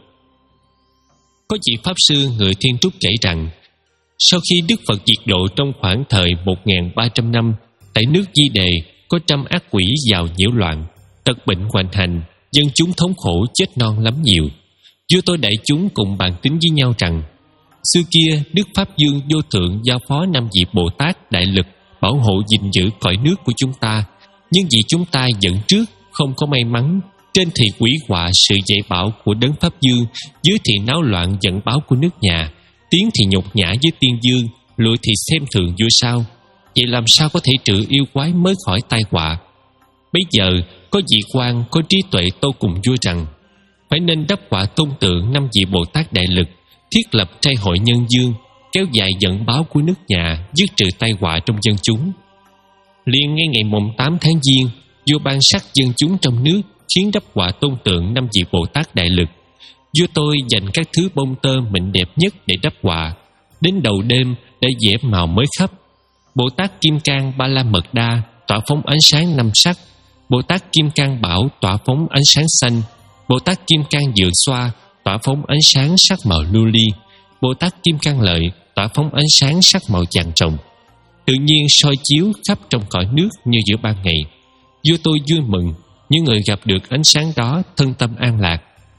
Có vị Pháp Sư người Thiên Trúc kể rằng, sau khi Đức Phật diệt độ trong khoảng thời một nghìn ba trăm năm, tại nước Di Đề có trăm ác quỷ vào nhiễu loạn, tật bệnh hoành hành, dân chúng thống khổ chết non lắm nhiều. Vua tôi đại chúng cùng bàn tính với nhau rằng, xưa kia Đức Pháp Dương Vô Thượng giao phó năm vị Bồ Tát đại lực bảo hộ gìn giữ cõi nước của chúng ta, nhưng vì chúng ta dẫn trước không có may mắn, trên thì quỷ họa sự dạy bảo của Đấng Pháp Dương, dưới thì náo loạn giận báo của nước nhà, tiếng thì nhục nhã với tiên dương, lụi thì xem thường vua sao. Vậy làm sao có thể trừ yêu quái mới khỏi tai họa? Bây giờ có vị quan có trí tuệ tâu cùng vua rằng, phải nên đắp quả tôn tượng năm vị Bồ Tát đại lực, thiết lập trai hội nhân dương, kéo dài giận báo của nước nhà, dứt trừ tai họa trong dân chúng. Liền ngay ngày mùng tám tháng Giêng, vua ban sắc dân chúng trong nước, khiến đắp quả tôn tượng năm vị Bồ Tát đại lực. Vua tôi dành các thứ bông tơ mịn đẹp nhất để đắp quả. Đến đầu đêm đã vẽ màu mới khắp. Bồ Tát Kim Cang Ba La Mật Đa tỏa phóng ánh sáng năm sắc. Bồ Tát Kim Cang Bảo tỏa phóng ánh sáng xanh. Bồ Tát Kim Cang Dựa Xoa tỏa phóng ánh sáng sắc màu lưu ly. Bồ Tát Kim Cang Lợi tỏa phóng ánh sáng sắc màu vàng ròng, tự nhiên soi chiếu khắp trong cõi nước như giữa ban ngày. Vua tôi vui mừng, những người gặp được ánh sáng đó thân tâm an lạc.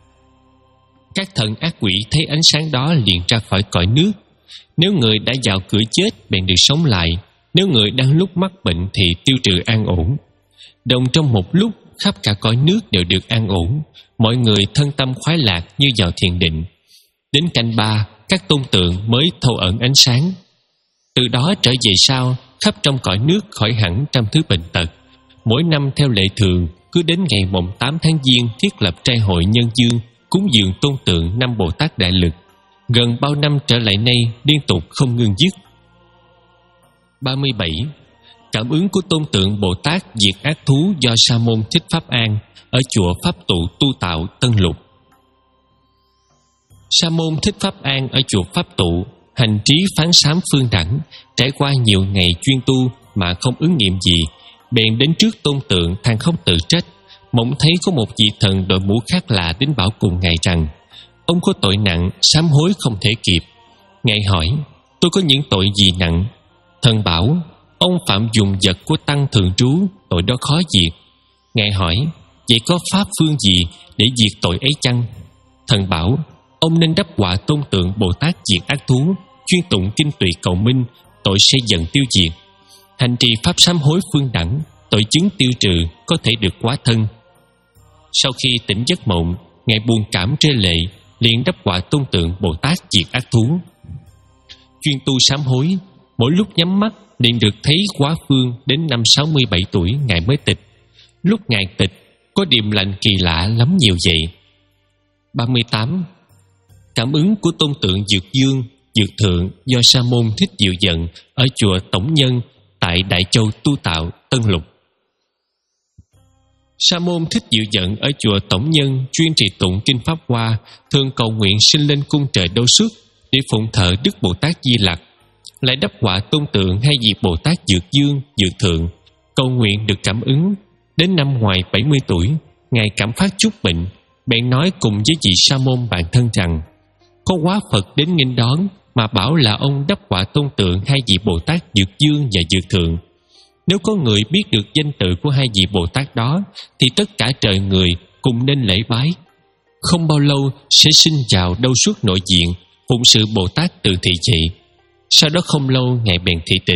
Các thần ác quỷ thấy ánh sáng đó liền ra khỏi cõi nước. Nếu người đã vào cửa chết bèn được sống lại, nếu người đang lúc mắc bệnh thì tiêu trừ an ổn. Đồng trong một lúc, khắp cả cõi nước đều được an ổn, mọi người thân tâm khoái lạc như vào thiền định. Đến canh ba, các tôn tượng mới thâu ẩn ánh sáng. Từ đó trở về sau, khắp trong cõi nước khỏi hẳn trăm thứ bệnh tật. Mỗi năm theo lệ thường, cứ đến ngày mồng tám tháng Giêng thiết lập trai hội nhân dương, cúng dường tôn tượng năm Bồ Tát đại lực. Gần bao năm trở lại nay liên tục không ngừng dứt. ba mươi bảy. Cảm ứng của tôn tượng Bồ Tát diệt ác thú do Sa môn Thích Pháp An ở chùa Pháp Tụ Tu Tạo, Tân Lục. Sa môn Thích Pháp An ở chùa Pháp Tụ hành trí phán sám phương đẳng, trải qua nhiều ngày chuyên tu mà không ứng nghiệm gì, bèn đến trước tôn tượng than khóc tự trách. Mộng thấy có một vị thần đội mũ khác lạ đến bảo cùng ngài rằng, ông có tội nặng, sám hối không thể kịp. Ngài hỏi, tôi có những tội gì nặng? Thần bảo: ông phạm dùng vật của tăng thường trú, tội đó khó diệt. Ngài hỏi: vậy có pháp phương gì để diệt tội ấy chăng? Thần bảo: ông nên đắp họa tôn tượng Bồ Tát diệt ác thú, chuyên tụng kinh tùy cầu minh, tội sẽ dần tiêu diệt. Hành trì pháp sám hối phương đẳng, tội chứng tiêu trừ, có thể được hóa thân. Sau khi tỉnh giấc mộng, Ngài buồn cảm rơi lệ, liền đắp họa tôn tượng Bồ Tát diệt ác thú. Chuyên tu sám hối, mỗi lúc nhắm mắt liền được thấy quá phương. Đến năm sáu mươi bảy tuổi Ngài mới tịch. Lúc Ngài tịch, có điềm lành kỳ lạ lắm nhiều vậy. ba mươi tám. Cảm ứng của tôn tượng Dược Dương, Dược Thượng do Sa môn Thích Diệu Dận ở chùa Tổng Nhân tại Đại Châu tu tạo, Tân Lục. Sa môn Thích Diệu Dận ở chùa Tổng Nhân chuyên trì tụng kinh Pháp Hoa, thường cầu nguyện sinh lên cung trời Đâu Xuất để phụng thờ Đức Bồ Tát Di Lặc, lại đắp họa tôn tượng hay vị Bồ Tát Dược Dương, Dược Thượng, cầu nguyện được cảm ứng. Đến năm ngoài bảy mươi tuổi, Ngài cảm phát chút bệnh, bèn nói cùng với vị sa môn bạn thân rằng: có hóa Phật đến nghênh đón mà bảo là ông đắp họa tôn tượng hai vị Bồ Tát Dược Dương và Dược Thượng. Nếu có người biết được danh tự của hai vị Bồ Tát đó, thì tất cả trời người cùng nên lễ bái. Không bao lâu sẽ sinh vào Đâu Xuất nội diện, phụng sự Bồ Tát từ thị trị. Sau đó không lâu Ngài bèn thị tịch.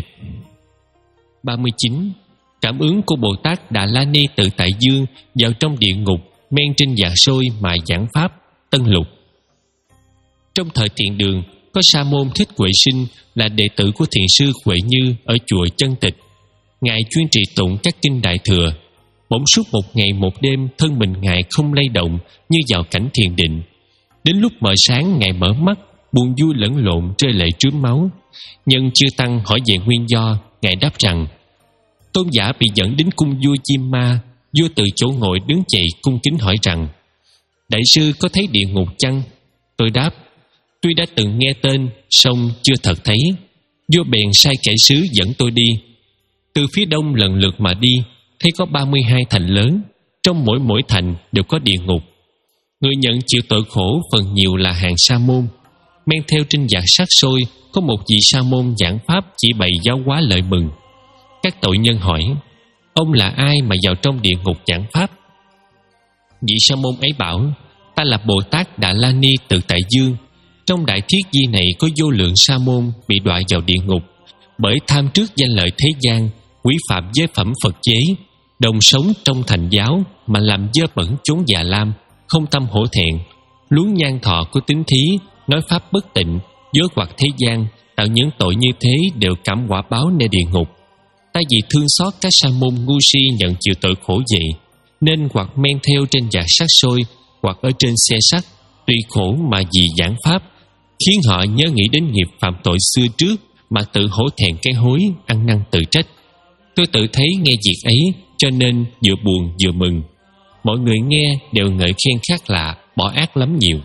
ba mươi chín. Cảm ứng của Bồ Tát Đà La Ni từ Tại Dương vào trong địa ngục, men trên dạ sôi mà giảng pháp, Tân Lục. Trong thời Thiện Đường, có sa môn Thích Huệ Sinh là đệ tử của thiền sư Huệ Như ở chùa Chân Tịch. Ngài chuyên trì tụng các kinh Đại Thừa. Bỗng suốt một ngày một đêm, thân mình Ngài không lay động, như vào cảnh thiền định. Đến lúc mờ sáng, Ngài mở mắt, buồn vui lẫn lộn, rơi lệ trướm máu. Nhân Chư Tăng hỏi về nguyên do, Ngài đáp rằng: tôn giả bị dẫn đến cung vua Diêm Ma. Vua từ chỗ ngồi đứng dậy cung kính hỏi rằng: đại sư có thấy địa ngục chăng? Tôi đáp: tuy đã từng nghe tên, song chưa thật thấy. Vua bèn sai kẻ sứ dẫn tôi đi. Từ phía đông lần lượt mà đi, thấy có ba mươi hai thành lớn, trong mỗi mỗi thành đều có địa ngục. Người nhận chịu tội khổ phần nhiều là hàng sa môn. Men theo trên vạc sát sôi, có một vị sa môn giảng pháp chỉ bày giáo hóa lợi mừng. Các tội nhân hỏi: ông là ai mà vào trong địa ngục giảng pháp? Vị sa môn ấy bảo: ta là Bồ Tát Đà La Ni từ Tại Dương. Trong đại thiết di này có vô lượng sa môn bị đọa vào địa ngục, bởi tham trước danh lợi thế gian, quý phạm giới phẩm Phật chế, đồng sống trong thành giáo mà làm dơ bẩn chốn già lam, không tâm hổ thẹn, luống nhan thọ của tính thí, nói pháp bất tịnh, dối hoặc thế gian, tạo những tội như thế đều cảm quả báo nơi địa ngục. Ta vì thương xót các sa môn ngu si nhận chịu tội khổ vậy, nên hoặc men theo trên vạc sắt sôi, hoặc ở trên xe sắt, tuy khổ mà vì giảng pháp, khiến họ nhớ nghĩ đến nghiệp phạm tội xưa trước mà tự hổ thẹn cái hối, ăn năn tự trách. Tôi tự thấy nghe việc ấy, cho nên vừa buồn vừa mừng. Mọi người nghe đều ngợi khen khác lạ, bỏ ác lắm nhiều.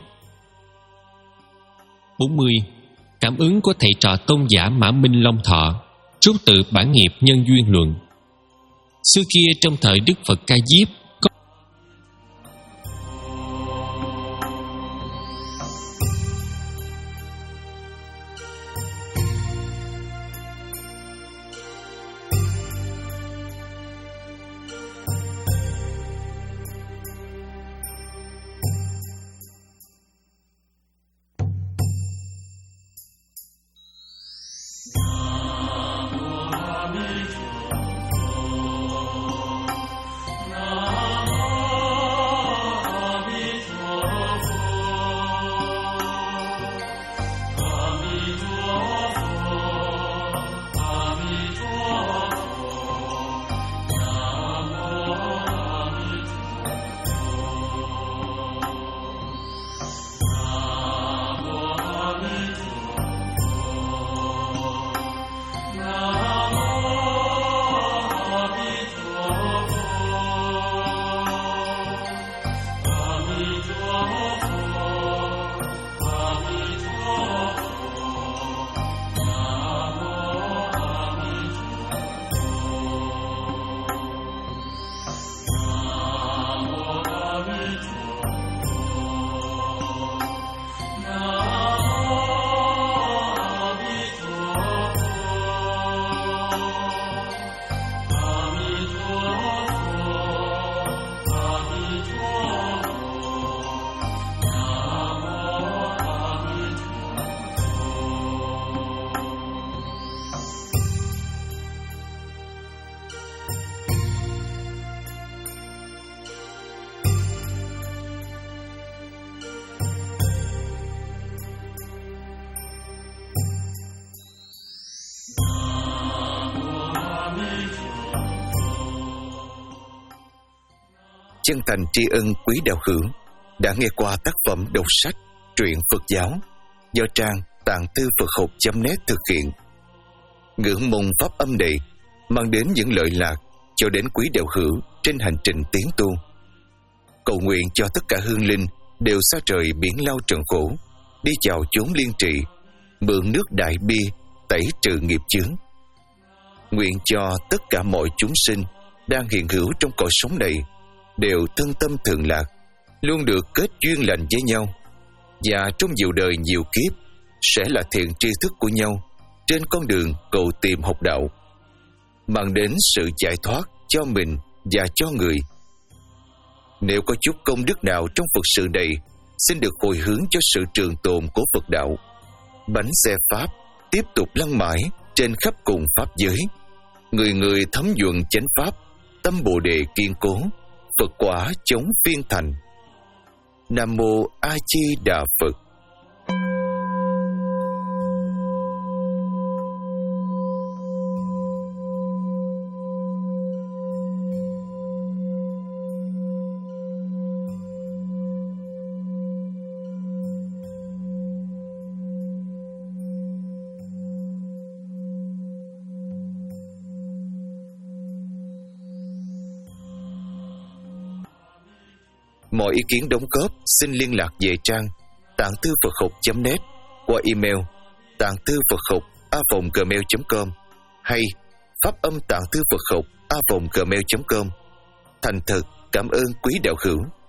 bốn mươi. Cảm ứng của thầy trò tôn giả Mã Minh Long Thọ, rút từ bản nghiệp Nhân Duyên Luận. Xưa kia trong thời Đức Phật Ca Diếp, có Nam chân thành tri ân quý đạo hữu đã nghe qua tác phẩm đọc sách truyện Phật giáo do trang tạng thư Phật học chấm net thực hiện. Ngưỡng mong pháp âm này mang đến những lợi lạc cho đến quý đạo hữu trên hành trình tiến tu. Cầu nguyện cho tất cả hương linh đều xa trời biển lao trần khổ, đi vào chốn liên trị, mượn nước đại bi tẩy trừ nghiệp chướng. Nguyện cho tất cả mọi chúng sinh đang hiện hữu trong cõi sống này đều thân tâm thường lạc, luôn được kết duyên lành với nhau, và trong nhiều đời nhiều kiếp sẽ là thiện tri thức của nhau trên con đường cầu tìm học đạo, mang đến sự giải thoát cho mình và cho người. Nếu có chút công đức nào trong Phật sự này, xin được hồi hướng cho sự trường tồn của Phật đạo. Bánh xe Pháp tiếp tục lăn mãi trên khắp cùng Pháp giới, người người thấm nhuần chánh Pháp, tâm Bồ Đề kiên cố, Phật quả chống phiên thành. Nam Mô A Di Đà Phật. Mọi ý kiến đóng góp xin liên lạc về trang tạng thư Phật học chấm net qua email tạng thư Phật học a vòng gmail chấm com hay pháp âm tạng thư Phật học a vòng gmail chấm com. Thành thật cảm ơn quý đạo hữu.